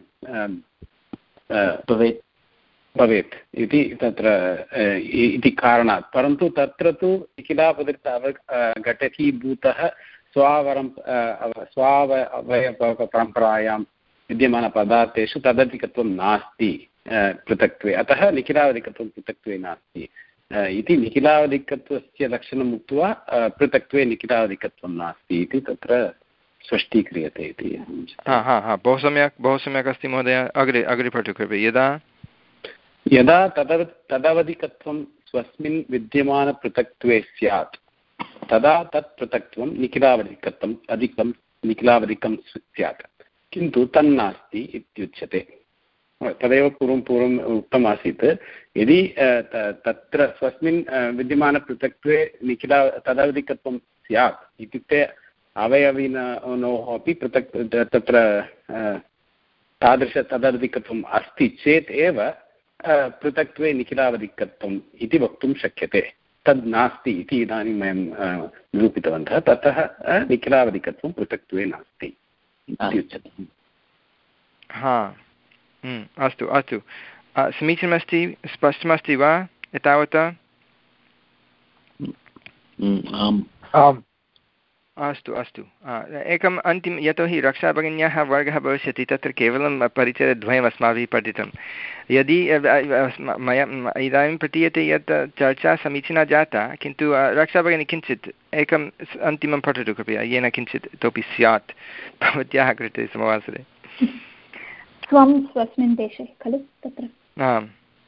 भवेत् भवेत् इति तत्र इति कारणात्। परन्तु तत्र तु निखिलापदृत अव घटकीभूतः स्वावरं स्वावयवपरम्परायां विद्यमानपदार्थेषु तदधिकत्वं नास्ति पृथक्त्वे, अतः निखिलावधिकत्वं पृथक्त्वे नास्ति इति निखिलावधिकत्वस्य लक्षणम् उक्त्वा पृथक्त्वे निखिलावधिकत्वं नास्ति इति तत्र स्पष्टीक्रियते इति। हा हा हा बहु सम्यक् बहु सम्यक् अस्ति महोदय। अग्रे अग्रे पठतु कृपया। यदा यदा तदव तदवधिकत्वं स्वस्मिन् विद्यमानपृथक्त्वे स्यात् तदा तत् पृथक्त्वं निखिलावधिकत्वम् अधिकं निखिलावधिकं स्यात्, किन्तु तन्नास्ति इत्युच्यते। तदेव पूर्वं पूर्वम् उक्तम् आसीत्। यदि तत्र स्वस्मिन् विद्यमानपृथक्त्वे निखिला तदवधिकत्वं स्यात् इत्युक्ते अवयविनोः अपि पृथक् तत्र तादृश तदधिकत्वम् अस्ति चेत् एव पृथक्त्वे निखिलावधिकत्वम् इति वक्तुं शक्यते। तद् नास्ति इति इदानीं वयं निरूपितवन्तः। ततः निखिलावधिकत्वं पृथक्त्वे नास्ति इति उच्यते। हा अस्तु अस्तु समीचीनमस्ति, स्पष्टमस्ति वा एतावता? आम् अस्तु अस्तु एकम् अन्तिमं, यतोहि रक्षाभगिन्याः वर्गः भविष्यति, तत्र केवलं परिचयद्वयम् अस्माभिः पठितं। यदि मया इदानीं प्रतीयते यत् चर्चा समीचीना जाता, किन्तु रक्षाभगिनी किञ्चित् एकम् अन्तिमं पठतु कृपया, येन किञ्चित् इतोपि स्यात् भवत्याः कृते समवासरे। स्वं स्वस्मिन् देशे खलु तत्र आम्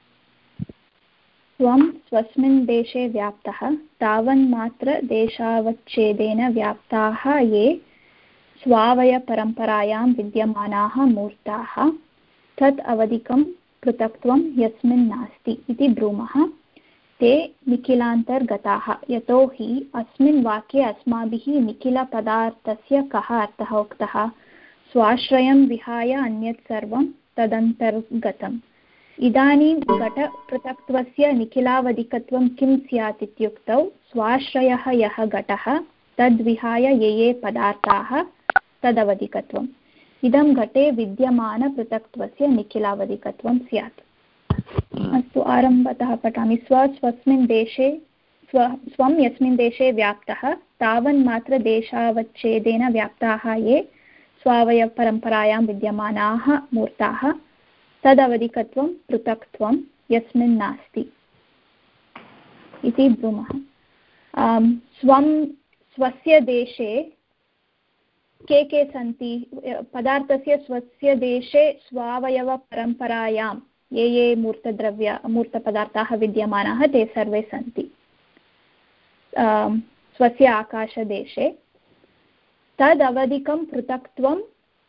स्वं स्वस्मिन् देशे व्याप्तः तावन्मात्र देशावच्छेदेन व्याप्ताः ये स्वावयपरम्परायां विद्यमानाः मूर्ताः तत् अवधिकं पृथक्त्वं यस्मिन् नास्ति इति ब्रूमः ते निखिलान्तर्गताः। यतो हि अस्मिन् वाक्ये अस्माभिः निखिलपदार्थस्य कः अर्थः उक्तः? स्वाश्रयं विहाय अन्यत् सर्वं तदन्तर्गतम्। इदानीं घटपृथक्त्वस्य निखिलावधिकत्वं किं स्यात् इत्युक्तौ स्वाश्रयः यः घटः तद्विहाय ये ये पदार्थाः तदवधिकत्वम्। इदं घटे विद्यमानपृथक्त्वस्य निखिलावधिकत्वं स्यात्। अस्तु आरम्भतः पठामि। स्व स्वस्मिन् देशे स्व स्वं यस्मिन् देशे व्याप्तः तावन्मात्र देशावच्छेदेन व्याप्ताः ये स्वावयवपरम्परायां विद्यमानाः मूर्ताः तदवधिकत्वं पृथक्त्वं यस्मिन् नास्ति इति ब्रूमः। स्वं स्वस्य देशे के के सन्ति? पदार्थस्य स्वस्य देशे स्वावयवपरम्परायां ये ये मूर्तद्रव्य मूर्तपदार्थाः विद्यमानाः ते सर्वे सन्ति स्वस्य आकाशदेशे। तदवधिकं पृथक्त्वं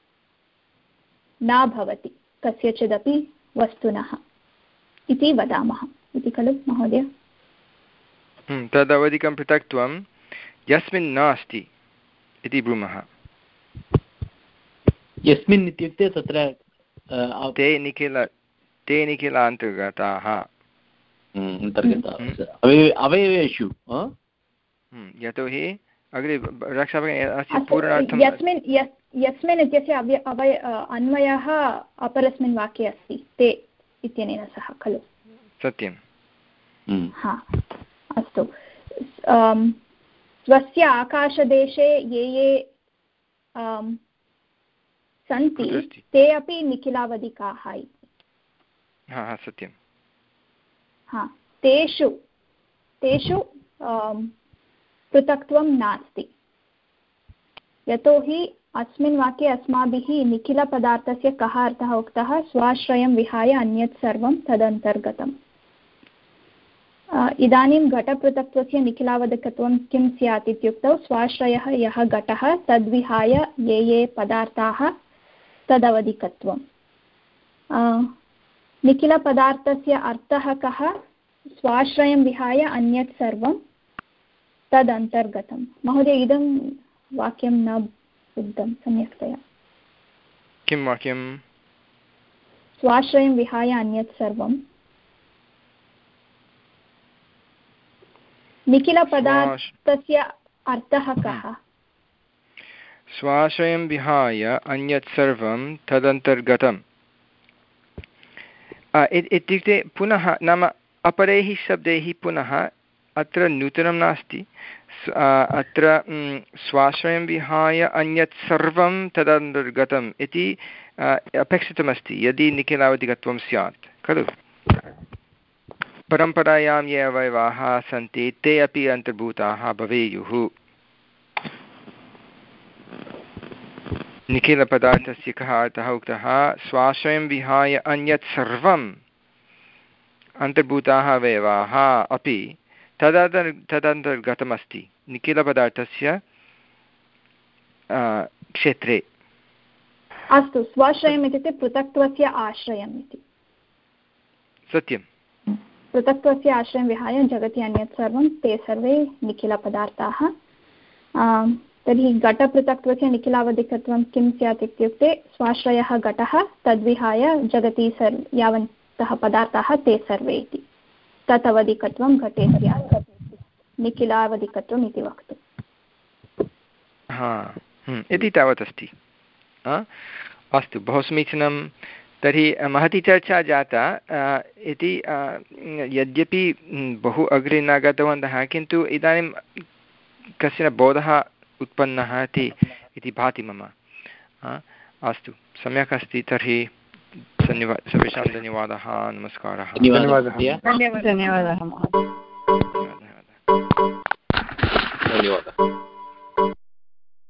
न भवति कस्यचिदपि वस्तुनः इति वदामः इति खलु महोदय? तदवधिकं पृथक्त्वं यस्मिन् नास्ति इति ब्रूमः। यस्मिन् इत्युक्ते तत्र ते निखिल ते निखिलान्तर्गताः अवयवेषु। यतोहि अग्रे रक्षाभगिनी पूर्णार्थं यस्मिन् यस्मिन् इत्यस्य अव्य अवय अन्वयः अपरस्मिन् वाक्ये अस्ति ते इत्यनेन सह खलु? सत्यं। हा अस्तु। स्वस्य आकाशदेशे ये ये सन्ति ते अपि निखिलावधिकाः इति। हा हा सत्यं। हा तेषु तेषु पृथक्त्वं नास्ति। यतोहि अस्मिन् वाक्ये अस्माभिः निखिलपदार्थस्य कः अर्थः उक्तः? स्वाश्रयं विहाय अन्यत् सर्वं तदन्तर्गतम्। इदानीं घटपृथक्त्वस्य निखिलावधिकत्वं किं स्यात् इत्युक्तौ स्वाश्रयः यः घटः तद्विहाय ये ये पदार्थाः तदवधिकत्वं। निखिलपदार्थस्य अर्थः कः? स्वाश्रयं विहाय अन्यत् सर्वं तदन्तर्गतं। महोदय इदं वाक्यं न बुद्धं सम्यक्तया। किं वाक्यं? स्वाश्रयं विहाय अन्यत् सर्वं निखिलपदार्थस्य अर्थः कः? स्वाश्रयं विहाय अन्यत् सर्वं तदन्तर्गतम् इत्युक्ते पुनः नाम अपरैः शब्दैः पुनः अत्र नूतनं नास्ति। अत्र स्वाश्रयं विहाय अन्यत् सर्वं तदन्तर्गतम् इति अपेक्षितमस्ति यदि निखिलावधिकत्वं स्यात् खलु। परम्परायां ये अवयवाः सन्ति ते अपि अन्तर्भूताः भवेयुः। निखिलपदार्थस्य कः अर्थः उक्तः? स्वाश्रयं विहाय अन्यत् सर्वम् अन्तर्भूताः अवयवाः अपि तदन्तर् तदन्तर्गतमस्ति निखिलपदार्थस्य क्षेत्रे। अस्तु, स्वाश्रयम् इत्युक्ते पृथक्त्वस्य आश्रयम् इति। सत्यं। पृथक्त्वस्य आश्रयं विहाय जगति अन्यत् सर्वं ते सर्वे निखिलपदार्थाः। तर्हि घटपृथक्त्वस्य निखिलावधिकत्वं किं स्यात् इत्युक्ते स्वाश्रयः घटः तद्विहाय जगति सर्व यावन्तः पदार्थाः ते सर्वे इति। तत् अवधिकत्वं घटे स्यात् निखिलावधिकत्वम् इति वक्तुम्। हा इति तावत् अस्ति। अस्तु, बहु समीचीनं। तर्हि महती चर्चा जाता इति यद्यपि बहु अग्रे न गतवन्तः किन्तु इदानीं कश्चन बोधः उत्पन्नः इति भाति मम। अस्तु, सम्यक् अस्ति। तर्हि धन्यवादः, सर्वेषां धन्यवादः, नमस्कारः। धन्यवादः धन्यवादः। धन्यवादः।